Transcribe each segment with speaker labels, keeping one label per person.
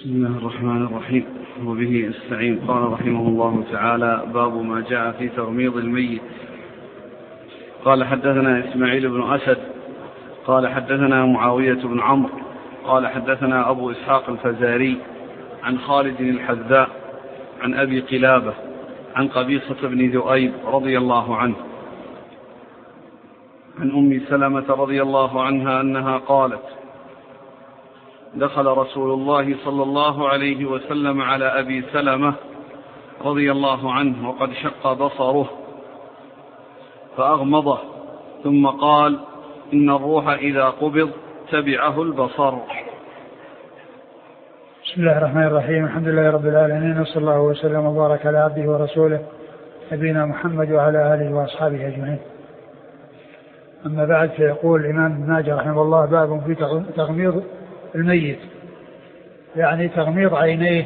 Speaker 1: بسم الله الرحمن الرحيم وبه استعين. قال رحمه الله تعالى: باب ما جاء في تغميض الميت. قال حدثنا إسماعيل بن أسد قال حدثنا معاوية بن عمرو قال حدثنا أبو إسحاق الفزاري عن خالد الحذاء عن أبي قلابة عن قبيصة بن ذؤيب رضي الله عنه عن أم سلمة رضي الله عنها أنها قالت: دخل رسول الله صلى الله عليه وسلم على أبي سلمة رضي الله عنه وقد شق بصره فأغمضه، ثم قال: إن الروح إذا قبض تبعه البصر.
Speaker 2: بسم الله الرحمن الرحيم. الحمد لله رب العالمين، وصلى الله وسلم وبارك على عبده ورسوله نبينا محمد وعلى آله وأصحابه أجمعين. أما بعد، فيقول الإمام ابن ماجه رحمه الله: باب في تغميض الميت، يعني تغميض عينيه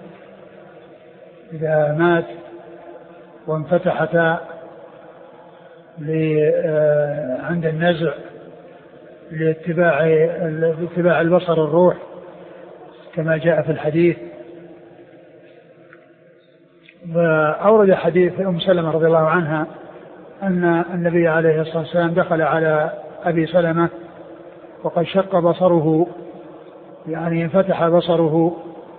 Speaker 2: إذا مات وانفتحتا عند النزع لاتباع البصر الروح كما جاء في الحديث. وأورد حديث أم سلمة رضي الله عنها أن النبي عليه الصلاة والسلام دخل على أبي سلمة وقد شق بصره، يعني انفتح بصره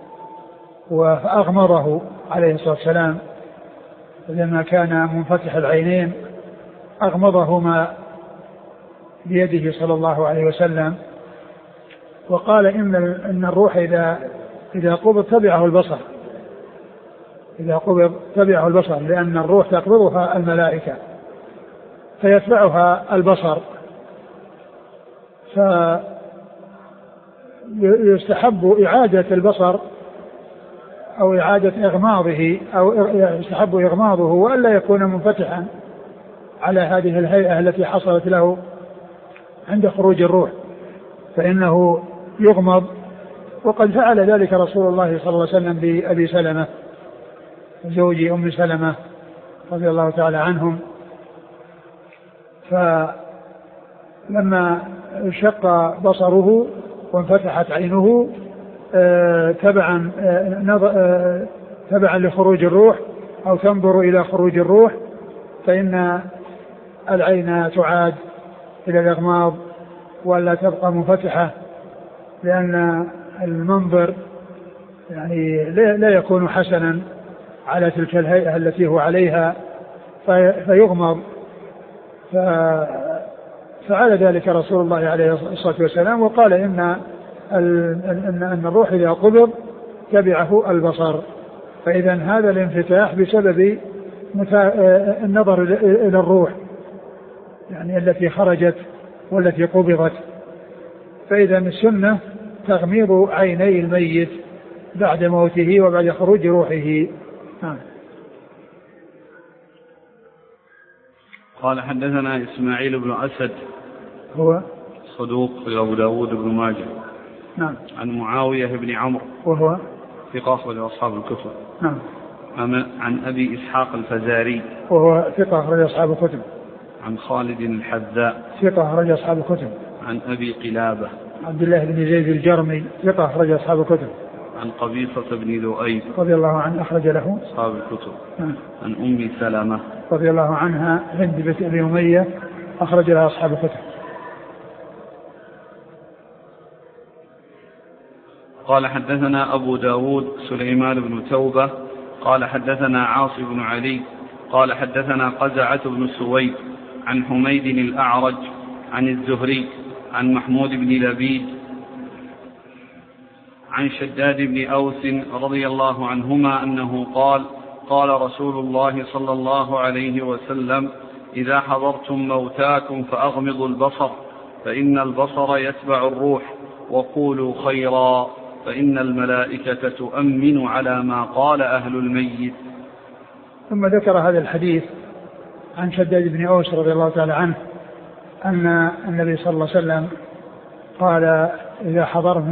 Speaker 2: فأغمضه عليه الصلاة والسلام، لما كان منفتح العينين أغمضهما بيده صلى الله عليه وسلم، وقال إن الروح إذا قبض تبعه البصر، إذا قبض تبعه البصر، لأن الروح تقبضها الملائكة فيتبعها البصر، فيستحب إعادة البصر أو إعادة إغماضه، أو يستحب إغماضه وألا يكون منفتحا على هذه الهيئة التي حصلت له عند خروج الروح، فإنه يغمض. وقد فعل ذلك رسول الله صلى الله عليه وسلم بأبي سلمة زوج أم سلمة رضي الله تعالى عنهم، فلما شق بصره وانفتحت عينه تبعا لخروج الروح أو تنظر إلى خروج الروح، فإن العين تعاد إلى الإغماض ولا تبقى منفتحة، لأن المنظر يعني لا يكون حسنا على تلك الهيئة التي هو عليها فيغمض. فعل ذلك رسول الله عليه الصلاة والسلام، وقال إن الروح إذا قبض تبعه البصر. فإذا هذا الانفتاح بسبب النظر إلى الروح، يعني التي خرجت والتي قبضت. فإذا السنة تغميض عيني الميت بعد موته وبعد خروج روحه.
Speaker 1: قال حدثنا إسماعيل بن أسد
Speaker 2: هو
Speaker 1: صدوق في أبو داود بن ماجه.
Speaker 2: نعم.
Speaker 1: عن معاوية بن عمرو وهو ثقة أخرج أصحاب الكتب.
Speaker 2: نعم.
Speaker 1: عن أبي إسحاق الفزاري
Speaker 2: وهو ثقة أخرج أصحاب الكتب.
Speaker 1: عن خالد الحذاء
Speaker 2: ثقة أخرج أصحاب الكتب.
Speaker 1: عن أبي قلابة
Speaker 2: عبد الله بن زيد الجرمي ثقة أخرج أصحاب الكتب.
Speaker 1: عن قبيصة بن ذؤيب
Speaker 2: رضي الله عنه أخرج له
Speaker 1: أصحاب الكتب. عن أم سلمة
Speaker 2: رضي الله عنها هند بنت أبي أمية أخرج لها أصحاب الكتب.
Speaker 1: قال حدثنا أبو داود سليمان بن توبة قال حدثنا عاصم بن علي قال حدثنا قزعة بن سويد عن حميد الأعرج عن الزهري عن محمود بن لبيد عن شداد بن أوس رضي الله عنهما أنه قال: قال رسول الله صلى الله عليه وسلم: إذا حضرتم موتاكم فأغمضوا البصر، فإن البصر يتبع الروح، وقولوا خيرا، فإن الملائكة تؤمن على ما قال أهل الميت.
Speaker 2: ثم ذكر هذا الحديث عن شداد بن أوس رضي الله تعالى عنه أن النبي صلى الله عليه وسلم قال: إذا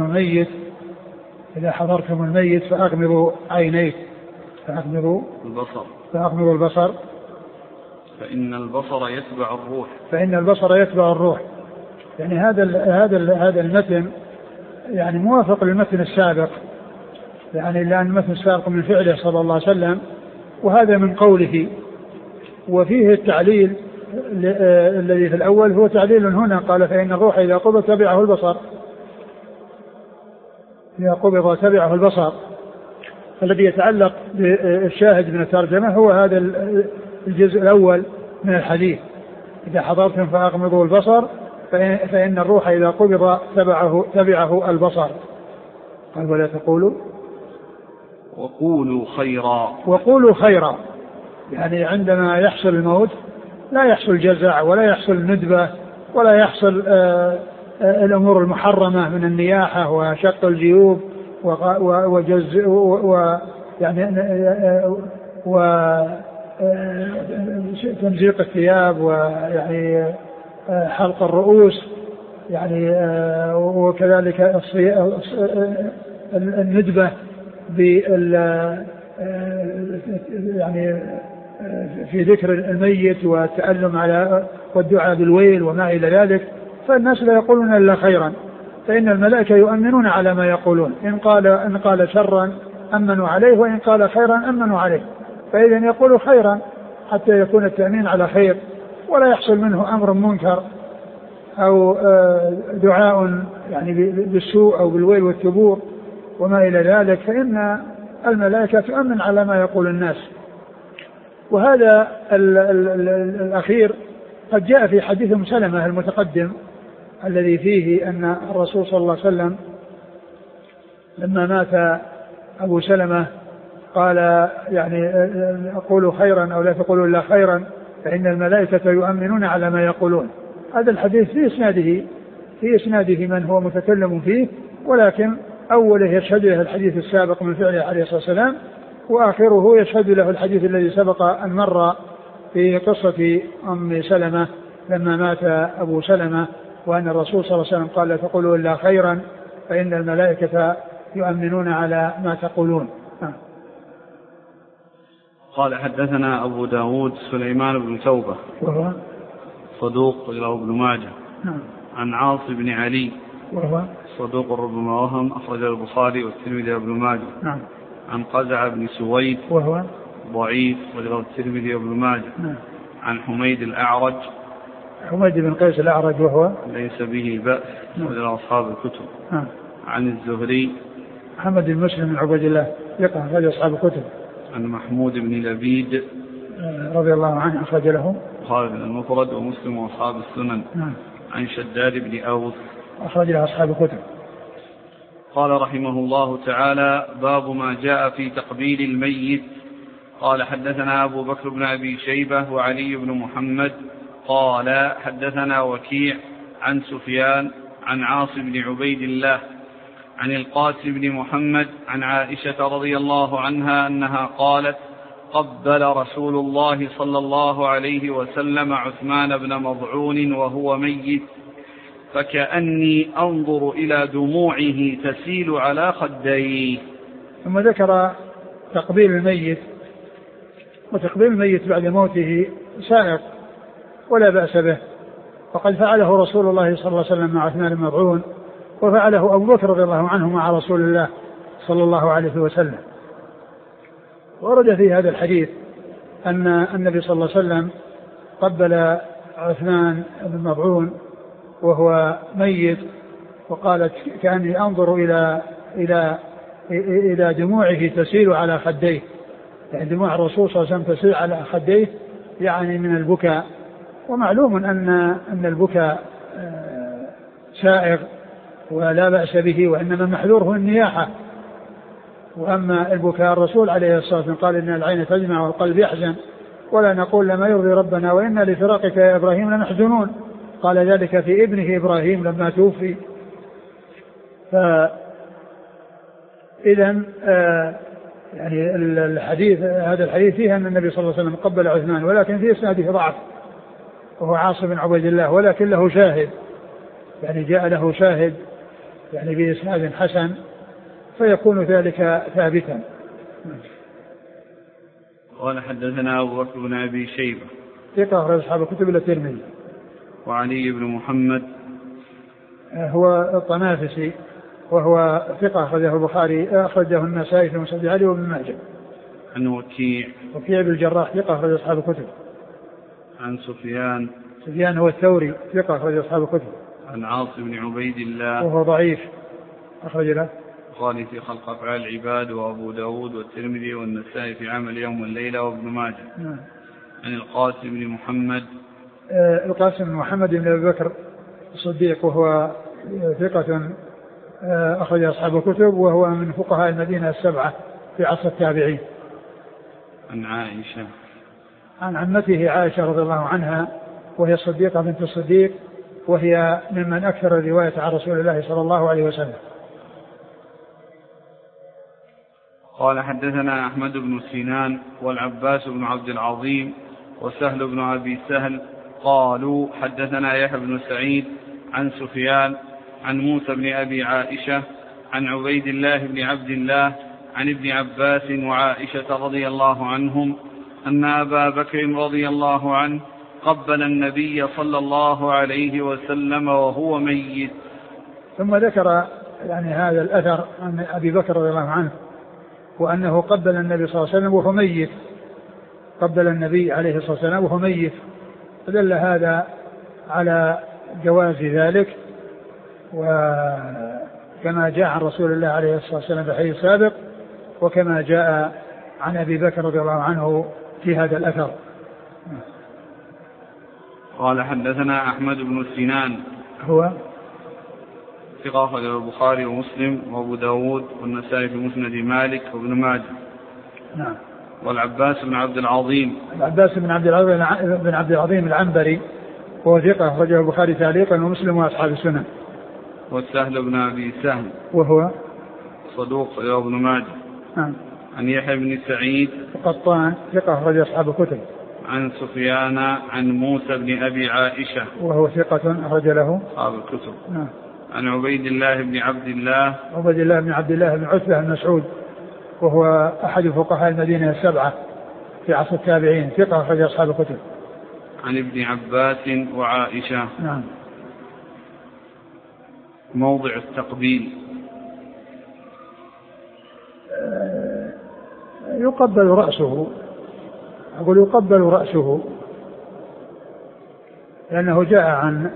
Speaker 2: حضرتم الميت فأغمضوا عينيه، فأغمضوا البصر،
Speaker 1: فإن البصر يتبع الروح.
Speaker 2: فإن البصر يتبع الروح. يعني هذا المتن يعني موافق للمتن السابق يعني لأن مثل سابق من فعله صلى الله عليه وسلم، وهذا من قوله. وفيه التعليل الذي في الأول هو تعليل هنا، قال فإن الروح إذا قبض تبعه البصر، إذا قبض تبعه البصر. الذي يتعلق بالشاهد من الترجمة هو هذا الجزء الأول من الحديث: إذا حضرتم فأغمضوا البصر فإن الروح إذا قبض تبعه البصر. قال ولا تقولوا وقولوا خيرا. يعني عندما يحصل الموت لا يحصل جزع ولا يحصل ندبة ولا يحصل الأمور المحرمة من النياحة وشق الجيوب وجز وتمزيق الثياب ويعني حلق الرؤوس، يعني وكذلك الندبة يعني في ذكر الميت والتألم على والدعاء بالويل وما إلى ذلك. فالناس لا يقولون إلا خيرا، فإن الملائكة يؤمنون على ما يقولون. إن قال شرا أمنوا عليه، وإن قال خيرا أمنوا عليه. فإذا يقول خيرا حتى يكون التأمين على خير، ولا يحصل منه أمر منكر أو دعاء يعني بالسوء أو بالويل والثبور وما إلى ذلك، فإن الملائكة تؤمن على ما يقول الناس. وهذا الأخير قد جاء في حديث أم سلمة المتقدم الذي فيه أن الرسول صلى الله عليه وسلم لما مات أبو سلمة قال يعني أقولوا خيرا أو لا تقولوا إلا خيرا فإن الملائكة يؤمنون على ما يقولون. هذا الحديث في إسناده من هو متكلم فيه، ولكن أوله يشهد له الحديث السابق من فعله عليه الصلاة والسلام، وآخره يشهد له الحديث الذي سبق أن مر في قصة أم سلمة لما مات أبو سلمة، وأن الرسول صلى الله عليه وسلم قال لا تقولوا إلا خيرا فإن الملائكة يؤمنون على ما تقولون.
Speaker 1: قال حدثنا أبو داود سليمان بن توبة
Speaker 2: وهو
Speaker 1: صدوق له ابن ماجه عن عاصم بن علي
Speaker 2: وهو
Speaker 1: صدوق ربما وهم أخرج البخاري والترمذي وابن ماجه عن قزع بن سويد
Speaker 2: وهو
Speaker 1: ضعيف وله الترمذي وابن ماجه عن حميد الأعرج
Speaker 2: حميد بن قيس الأعرج وهو
Speaker 1: ليس به بأس وله أصحاب الكتب عن الزهري
Speaker 2: محمد بن مسلم بن عبد الله يقع أخرج أصحاب الكتب عن
Speaker 1: محمود بن لبيد
Speaker 2: رضي الله عنه أخرج له
Speaker 1: البخاري المفرد ومسلم وأصحاب السنن عن شداد بن أوس
Speaker 2: أخرج له أصحاب الكتب.
Speaker 1: قال رحمه الله تعالى: باب ما جاء في تقبيل الميت. قال حدثنا أبو بكر بن أبي شيبة وعلي بن محمد قال حدثنا وكيع عن سفيان عن عاصم بن عبيد الله عن القاسم بن محمد عن عائشة رضي الله عنها أنها قالت: قبل رسول الله صلى الله عليه وسلم عثمان بن مضعون وهو ميت، فكأني أنظر إلى دموعه تسيل على خديه.
Speaker 2: ثم ذكر تقبيل الميت، وتقبيل الميت بعد موته سائق ولا بأس به، وقد فعله رسول الله صلى الله عليه وسلم مع عثمان بن مضعون، وفعله أبو بكر رضي الله عنه مع رسول الله صلى الله عليه وسلم. ورد في هذا الحديث أن النبي صلى الله عليه وسلم قبل عثمان بن مضعون وهو ميت، وقالت: كأني أنظر إلى دموعه تسيل على خديه، يعني دموع الرسول صلى الله عليه وسلم تسيل على خديه يعني من البكاء. ومعلوم أن البكاء سائغ ولا بأس به، وإنما محذوره النياحة. وأما البكاء الرسول عليه الصلاة والسلام قال: إن العين تدمع والقلب يحزن ولا نقول لما يرضي ربنا وإنا لفراقك يا إبراهيم لمحزنون. قال ذلك في ابنه إبراهيم لما توفي. فإذا يعني هذا الحديث فيه أن النبي صلى الله عليه وسلم قبل عثمان، ولكن في إسناده ضعف وهو عاصم بن عبيد الله، ولكن له شاهد، يعني جاء له شاهد يعني بإسناد حسن، فيكون ذلك ثابتا.
Speaker 1: قال حدثنا أبو بكر بن أبي شيبة
Speaker 2: ثقة أصحاب الكتب إلا الترمذي.
Speaker 1: وعلي بن محمد
Speaker 2: هو الطنافسي وهو ثقة أخرجه البخاري، أخرجه النسائي في مسند علي وابن ماجه.
Speaker 1: عن وكيع
Speaker 2: بن الجراح ثقة أخرج أصحاب الكتب.
Speaker 1: عن سفيان
Speaker 2: هو الثوري ثقة أخرج أصحاب الكتب.
Speaker 1: عن عاصم بن عبيد الله
Speaker 2: وهو ضعيف أخرج له
Speaker 1: البخاري في خلق أفعال العباد وأبو داود والترمذي والنسائي في عمل يوم والليلة وابن ماجه. عن القاسم بن محمد
Speaker 2: بن أبي بكر الصديق وهو ثقة أخرج أصحاب الكتب، وهو من فقهاء المدينة السبعة في عصر التابعين. عن عمته عائشة رضي الله عنها وهي الصديقة بنت الصديق، وهي ممن أكثر الرواية عن رسول الله صلى الله عليه وسلم.
Speaker 1: قال حدثنا أحمد بن سنان والعباس بن عبد العظيم وسهل بن أبي سهل قالوا حدثنا يحيى بن سعيد عن سفيان عن موسى بن أبي عائشة عن عبيد الله بن عبد الله عن ابن عباس وعائشة رضي الله عنهم أن أبا بكر رضي الله عنه قبل النبي صلى الله عليه وسلم وهو ميت.
Speaker 2: ثم ذكر هذا الأثر عن أبي بكر رضي الله عنه وأنه قبل النبي صلى الله عليه وسلم وهو ميت، قبل النبي عليه الصلاة والسلام وهو ميت، فدل هذا على جواز ذلك، وكما جاء عن رسول الله عليه الصلاة والسلام في الحديث السابق، وكما جاء عن أبي بكر رضي الله عنه في هذا الأثر.
Speaker 1: قال حدثنا أحمد بن سنان
Speaker 2: هو
Speaker 1: ثقة أخرج البخاري ومسلم وأبو داود والنسائي في مسند مالك وابن ماجه.
Speaker 2: نعم.
Speaker 1: والعباس بن عبد العظيم
Speaker 2: بن عبد العظيم العنبري وهو ثقة أخرجه البخاري تعليقا ومسلم وأصحاب السنن.
Speaker 1: والسهل بن أبي سهل
Speaker 2: وهو
Speaker 1: صدوق وابن ماجه.
Speaker 2: نعم.
Speaker 1: عن يحيى بن سعيد
Speaker 2: القطان ثقة أخرج أصحاب الكتب.
Speaker 1: عن سفيان عن موسى بن أبي عائشة
Speaker 2: وهو ثقة أخرج له
Speaker 1: أصحاب الكتب.
Speaker 2: نعم.
Speaker 1: عن عبيد الله بن عبد الله
Speaker 2: بن عتبة بن مسعود وهو أحد فقهاء المدينة السبعة في عصر التابعين ثقة أخرج أصحاب الكتب.
Speaker 1: عن ابن عباس وعائشة.
Speaker 2: نعم.
Speaker 1: موضع التقبيل
Speaker 2: يقبل رأسه، أقول يقبل رأسه، لأنه جاء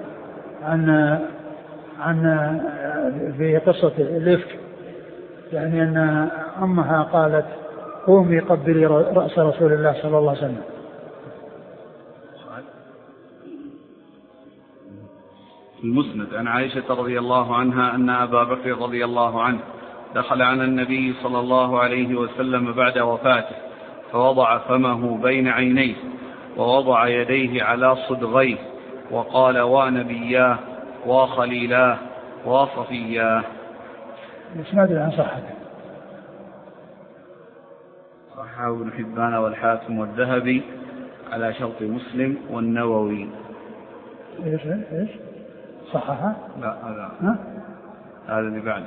Speaker 2: عن في قصة الإفك أن أمها قالت قومي قبلي رأس رسول الله صلى الله عليه وسلم.
Speaker 1: المسند عن عائشة رضي الله عنها أن أبا بكر رضي الله عنه دخل على النبي صلى الله عليه وسلم بعد وفاته فوضع فمه بين عينيه ووضع يديه على صدغيه وقال ونبياه وخليلاه وصفياه.
Speaker 2: الإسناد عن صحته.
Speaker 1: صححه ابن حبان والحاكم والذهبي على شرط مسلم والنووي.
Speaker 2: ايش صححه؟
Speaker 1: لا هذا اللي بعده.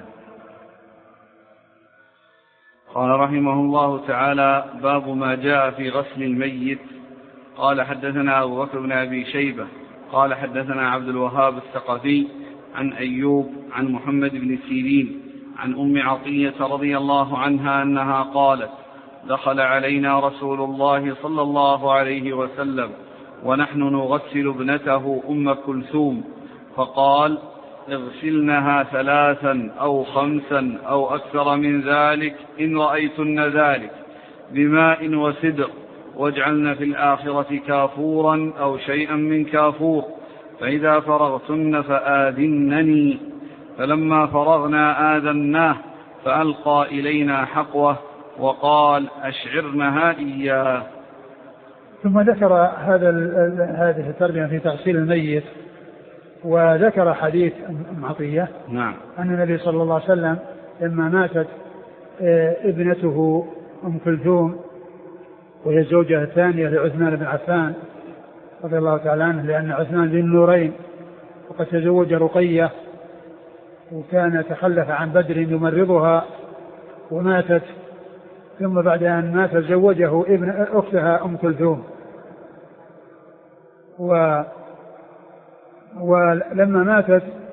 Speaker 1: قال رحمه الله تعالى باب ما جاء في غسل الميت. قال حدثنا أبو بكر بن أبي شيبة قال حدثنا عبد الوهاب الثقفي عن أيوب عن محمد بن سيرين عن أم عطية رضي الله عنها أنها قالت دخل علينا رسول الله صلى الله عليه وسلم ونحن نغسل ابنته أم كلثوم فقال اغسلنها 3 أو 5 أو أكثر من ذلك إن رأيتن ذلك بماء وسدر واجعلن في الآخرة كافورا أو شيئا من كافور فإذا فرغتن فآذنني. فلما فرغنا آذناه فألقى إلينا حقوه وقال أشعرنها إياه.
Speaker 2: ثم ذكر هذه الترجمة في تغسيل الميت، وذكر حديث أم عطية.
Speaker 1: نعم.
Speaker 2: أن النبي صلى الله عليه وسلم لما ماتت ابنته أم كلثوم وهي الزوجة الثانية لعثمان بن عفان رضي الله تعالى عنه، لأن عثمان ذي النورين وقد تزوج رقية وكان تخلف عن بدر يمرضها وماتت، ثم بعد أن مات زوجه ابن أختها أم كلثوم. ولما ماتت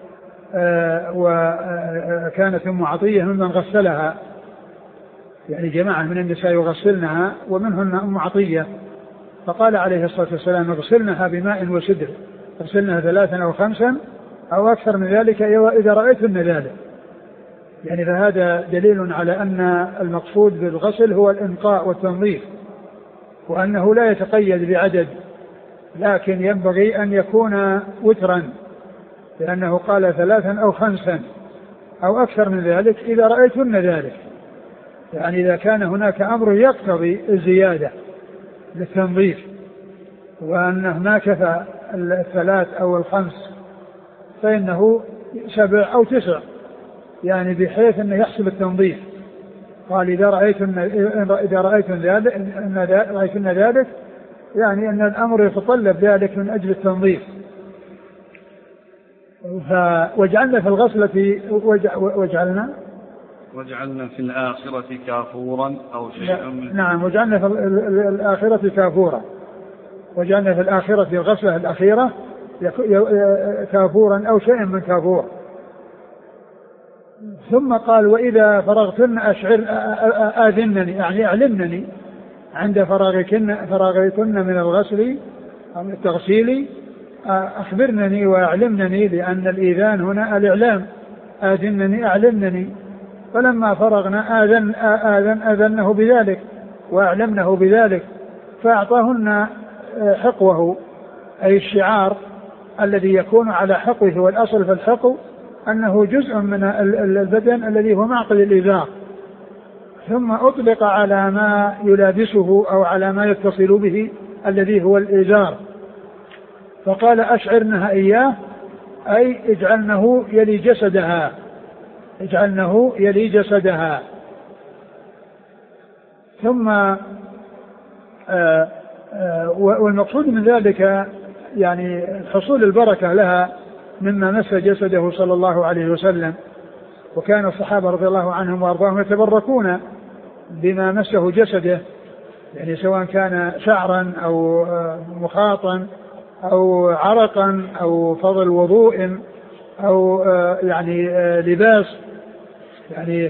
Speaker 2: وكانت أم عطية ممن غسلها، يعني جماعة من النساء يغسلنها ومنهن أم عطية. فقال عليه الصلاة والسلام اغسلنها بماء وسدر، اغسلنها 3 أو 5 أو أكثر من ذلك إذا رأيتن ذلك. يعني فهذا دليل على أن المقصود بالغسل هو الإنقاء والتنظيف، وأنه لا يتقيد بعدد، لكن ينبغي أن يكون وترا، لأنه قال 3 أو 5 أو أكثر من ذلك إذا رأيتن ذلك. يعني إذا كان هناك أمر يقتضي الزيادة للتنظيف وأنه ما كفى 3 أو 5 فإنه 7 أو 9، يعني بحيث أنه يحصل التنظيف. قال إذا رأيتن ذلك يعني أن الأمر يتطلب ذلك من أجل التنظيف. وجعلنا في الغسلة
Speaker 1: وجعلنا في الآخرة كافورا أو شيئا من
Speaker 2: نعم، وجعلنا في الآخرة كافورا، وجعلنا في الآخرة في الغسلة الأخيرة كافورا أو شيئا من كافور. ثم قال وإذا فرغتن آذنني، يعني أعلمنني عند فراغتن من الغسل أو التغسيل، أخبرنني وأعلمنني، لأن الإيذان هنا الإعلام، آذنني أعلمنني. فلما فرغنا آذنه بذلك وأعلمنه بذلك، فأعطاهن حقوه، أي الشعار الذي يكون على حقه، والأصل في الحقو أنه جزء من البدن الذي هو معقل الإزار، ثم أطلق على ما يلابسه أو على ما يتصل به الذي هو الإزار. فقال أشعرنها إياه، أي اجعلنه يلي جسدها، اجعلنه يلي جسدها. ثم والمقصود من ذلك يعني حصول البركة لها مما مس جسده صلى الله عليه وسلم. وكان الصحابة رضي الله عنهم وأرضاهم يتبركون بما مسه جسده، يعني سواء كان شعرا أو مخاطا أو عرقا أو فضل وضوء أو يعني لباس. يعني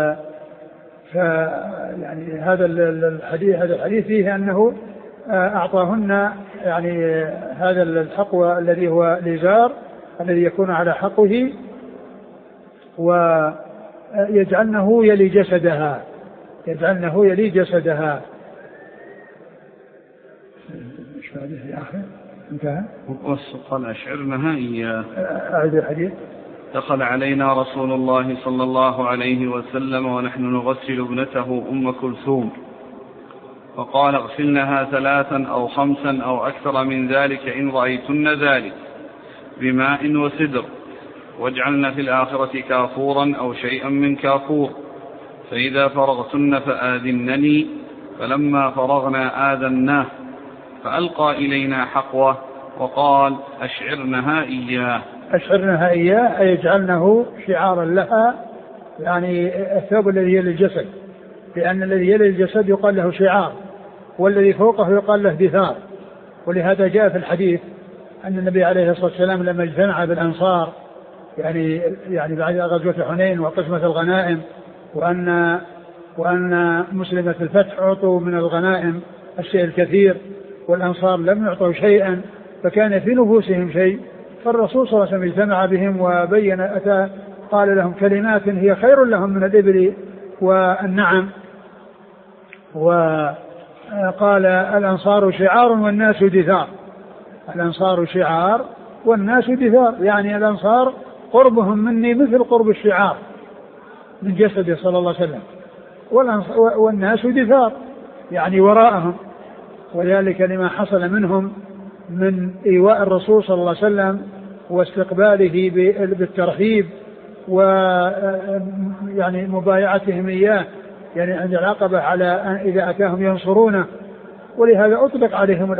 Speaker 2: يعني هذا الحديث فيه أنه أعطاهن يعني هذا الحقوى الذي هو الإزار الذي يكون على حقه، ويجعلنه يلي جسدها، يجعلنه يلي جسدها. ايش هذه يا اخي؟ انتهى.
Speaker 1: قال أشعرنها إياه.
Speaker 2: أعيد الحديث.
Speaker 1: دخل علينا رسول الله صلى الله عليه وسلم ونحن نغسل ابنته أم كلثوم، فقال اغسلنها 3 أو 5 أو أكثر من ذلك إن رأيتن ذلك بماء وسدر، واجعلن في الآخرة كافورا أو شيئا من كافور، فإذا فرغتن فآذنني. فلما فرغنا آذناه، فألقى إلينا حقوه وقال أشعرنها إياه.
Speaker 2: أشعرنها إياه أي يجعلنه شعارا لها، يعني الثوب الذي يلي الجسد، لأن الذي يلي الجسد يقال له شعار، والذي فوقه يقال له دثار. ولهذا جاء في الحديث أن النبي عليه الصلاة والسلام لما اجتمع بالأنصار يعني بعد غزوة حنين وقسمة الغنائم، وأن مسلمة الفتح أعطوا من الغنائم الشيء الكثير والأنصار لم يعطوا شيئا، فكان في نفوسهم شيء. فالرسول صلى الله عليه وسلم اجتمع بهم وبين قال لهم كلمات هي خير لهم من الإبل والنعم، وقال الأنصار شعار والناس دثار. الأنصار شعار والناس دثار، يعني الأنصار قربهم مني مثل قرب الشعار من جسده صلى الله عليه وسلم، والناس دثار يعني وراءهم، وذلك لما حصل منهم من إيواء الرسول صلى الله عليه وسلم واستقباله بالترحيب ويعني مبايعتهم إياه يعني عند العقبة على إذا أتاهم ينصرونه. ولهذا أطلق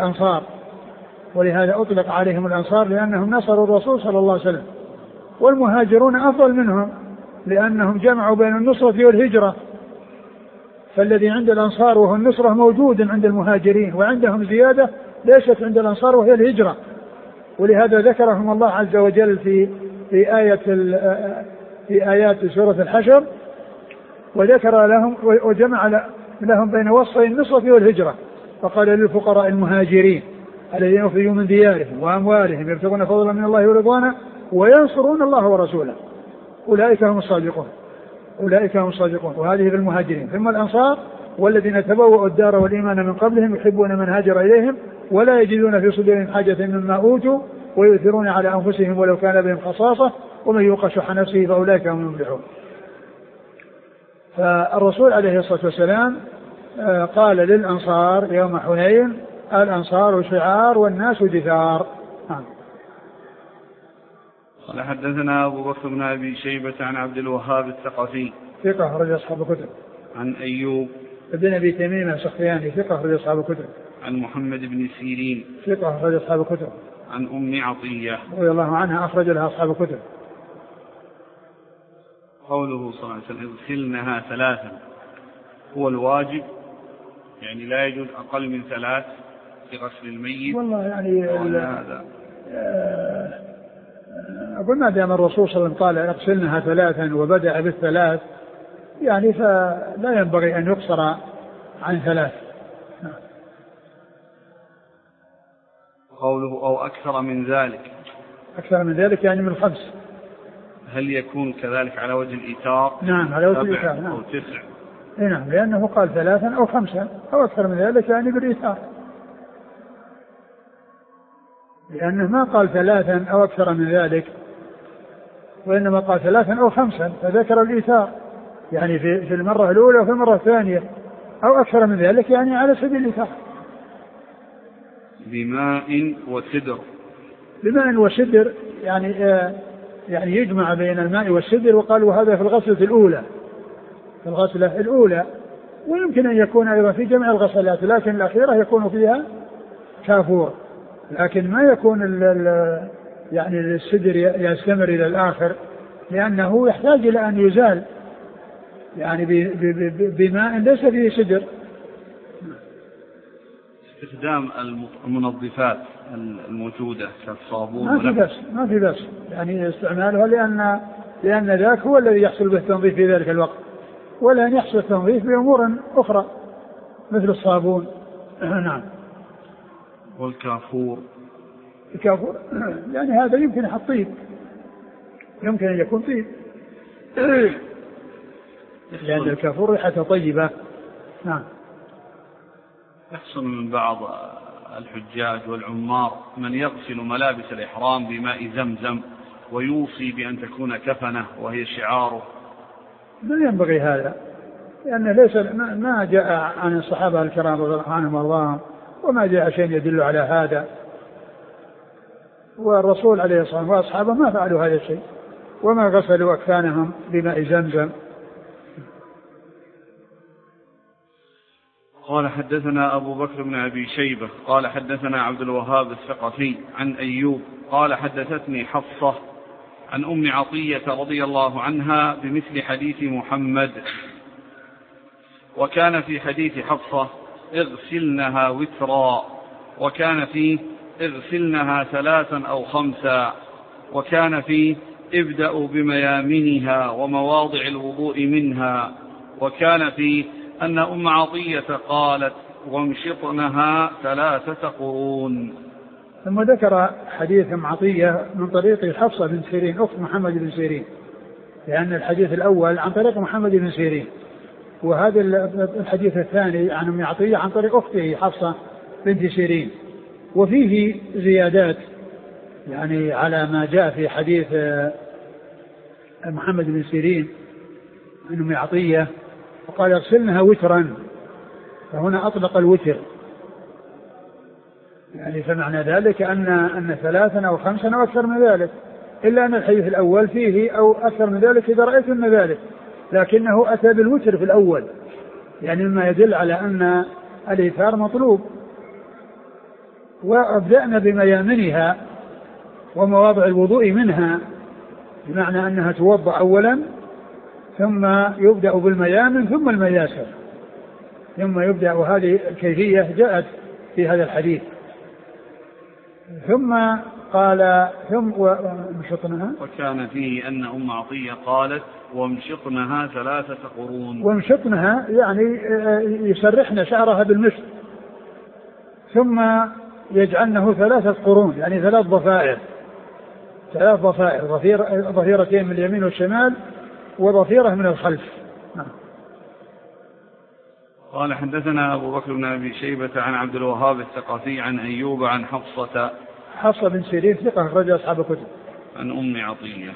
Speaker 2: عليهم الأنصار لأنهم نصروا الرسول صلى الله عليه وسلم. والمهاجرون أفضل منهم لأنهم جمعوا بين النصرة والهجرة، فالذي عند الأنصار وهو النصرة موجود عند المهاجرين، وعندهم زيادة ليست عند الأنصار وهي الهجرة. ولهذا ذكرهم الله عز وجل في في آيات سورة الحشر، وذكر لهم وجمع لهم بين وصفي النصرة والهجرة، فقال للفقراء المهاجرين الذين يخرجوا من ديارهم وأموالهم يبتغون فضلا من الله ورضوانه وينصرون الله ورسوله أولئك هم الصادقون. وهذه في المهاجرين. ثم الأنصار والذين تبوأوا الدار والإيمان من قبلهم يحبون من هاجر إليهم ولا يجدون في صدورهم حاجة مما أوتوا ويؤثرون على أنفسهم ولو كان بهم خصاصة ومن يوق شح نفسه فأولئك هم المفلحون. فالرسول عليه الصلاة والسلام قال للأنصار يوم حنين: الأنصار شعار والناس دثار.
Speaker 1: قال حدثنا أبو بكر بن أبي شيبة عن عبد الوهاب الثقفي
Speaker 2: ثقة أخرج أصحاب الكتب.
Speaker 1: عن أيوب
Speaker 2: بن أبي تميم السختياني ثقة أخرج أصحاب الكتب.
Speaker 1: عن محمد بن سيرين
Speaker 2: ثقة أخرج أصحاب الكتب.
Speaker 1: عن أم عطية
Speaker 2: رضي الله عنها أخرج لها أصحاب الكتب.
Speaker 1: قوله صلى الله عليه وسلم: اغسلنها ثلاثا، هو الواجب؟ يعني لا يجوز أقل من 3 في غسل الميت؟
Speaker 2: والله يعني أقول ما دام الرسول صلى الله عليه وسلم قال اغسلنها 3 وبدأ بال3 يعني فلا ينبغي أن يقصر عن 3.
Speaker 1: قوله أو أكثر من ذلك،
Speaker 2: أكثر من ذلك يعني من 5.
Speaker 1: هل يكون كذلك على وجه الإيثار؟
Speaker 2: نعم على وجه الإيثار.
Speaker 1: نعم. أو 9.
Speaker 2: نعم لأنه قال 3 أو 5 أو أكثر من ذلك يعني بالإيثار، لأنه ما قال 3 أو أكثر من ذلك وإنما قال 3 أو 5 فذكر الإيثار يعني في المرة الأولى وفي المرة الثانية، أو أكثر من ذلك يعني على سبيل الإيثار.
Speaker 1: بماء وسدر.
Speaker 2: بماء وسدر يعني يجمع بين الماء والسدر، وقالوا هذا في الغسلة الأولى، ويمكن أن يكون أيضا في جميع الغسلات، لكن الأخيرة يكون فيها كافور، لكن ما يكون يعني السدر يستمر إلى الآخر لأنه يحتاج إلى أن يزال يعني بماء ليس فيه سدر.
Speaker 1: استخدام المنظفات الموجودة كالصابون
Speaker 2: ما في بس يعني استعمالها لأن ذاك هو الذي يحصل به التنظيف في ذلك الوقت، ولا أن يحصل التنظيف بأمور أخرى مثل الصابون. نعم.
Speaker 1: والكافور
Speaker 2: الكافور يعني هذا يمكن الطيب، يمكن أن يكون طيب لأن الكافور ريحته طيبة. نعم.
Speaker 1: يحصل من بعض الحجاج والعمار من يغسل ملابس الإحرام بماء زمزم ويوصي بأن تكون كفنة وهي شعاره.
Speaker 2: لا ينبغي هذا، لأنه ليس ما جاء عن الصحابة الكرام رضي الله عنهم وارضاهم، وما جاء شيء يدل على هذا، والرسول عليه الصلاة والسلام وأصحابه ما فعلوا هذا الشيء وما غسلوا أكفانهم بماء زمزم.
Speaker 1: قال حدثنا أبو بكر بن أبي شيبة قال حدثنا عبد الوهاب الثقفي عن أيوب قال حدثتني حفصة عن أم عطية رضي الله عنها بمثل حديث محمد. وكان في حديث حفصة اغسلنها وترا، وكان فيه اغسلنها 3 أو 5، وكان فيه ابدأوا بميامنها ومواضع الوضوء منها، وكان فيه أن أم عطية قالت وامشطنها 3 قرون.
Speaker 2: ثم ذكر حديث أم عطية من طريق حفصة بن سيرين أخت محمد بن سيرين، لأن الحديث الأول عن طريق محمد بن سيرين، وهذا الحديث الثاني عن أم عطية عن طريق أخته حفصة بنت سيرين، وفيه زيادات يعني على ما جاء في حديث محمد بن سيرين عن أم عطية، وقال اغسلنها وترا، فهنا أطلق الوتر، يعني فمعنى ذلك أن 3 أو 5 أو أكثر من ذلك، إلا أن الحديث الأول فيه أو أكثر من ذلك إذا رأيت من ذلك، لكنه أتى بالوتر في الأول، يعني مما يدل على أن الإيثار مطلوب. وأبدأنا بميامنها ومواضع الوضوء منها، بمعنى أنها توضأ أولا ثم يبدأ بالميامن ثم المياسر، ثم يبدأ، وهذه الكيفية جاءت في هذا الحديث. ثم قال ثم وامشطنها.
Speaker 1: وكان فيه أن أم عطية قالت وامشطنها 3 قرون.
Speaker 2: وامشطنها يعني يسرحن شعرها بالمشط، ثم يجعلنه 3 قرون يعني 3 ضفائر، 3 ضفائر، ضفيرتين من اليمين والشمال وضفيرة من الخلف.
Speaker 1: قال حدثنا أبو بكر بن أبي شيبة عن عبد الوهاب الثقفي عن أيوب عن حفصة
Speaker 2: بن سيرين ثقة أخرج أصحاب الكتب.
Speaker 1: عن أم عطية.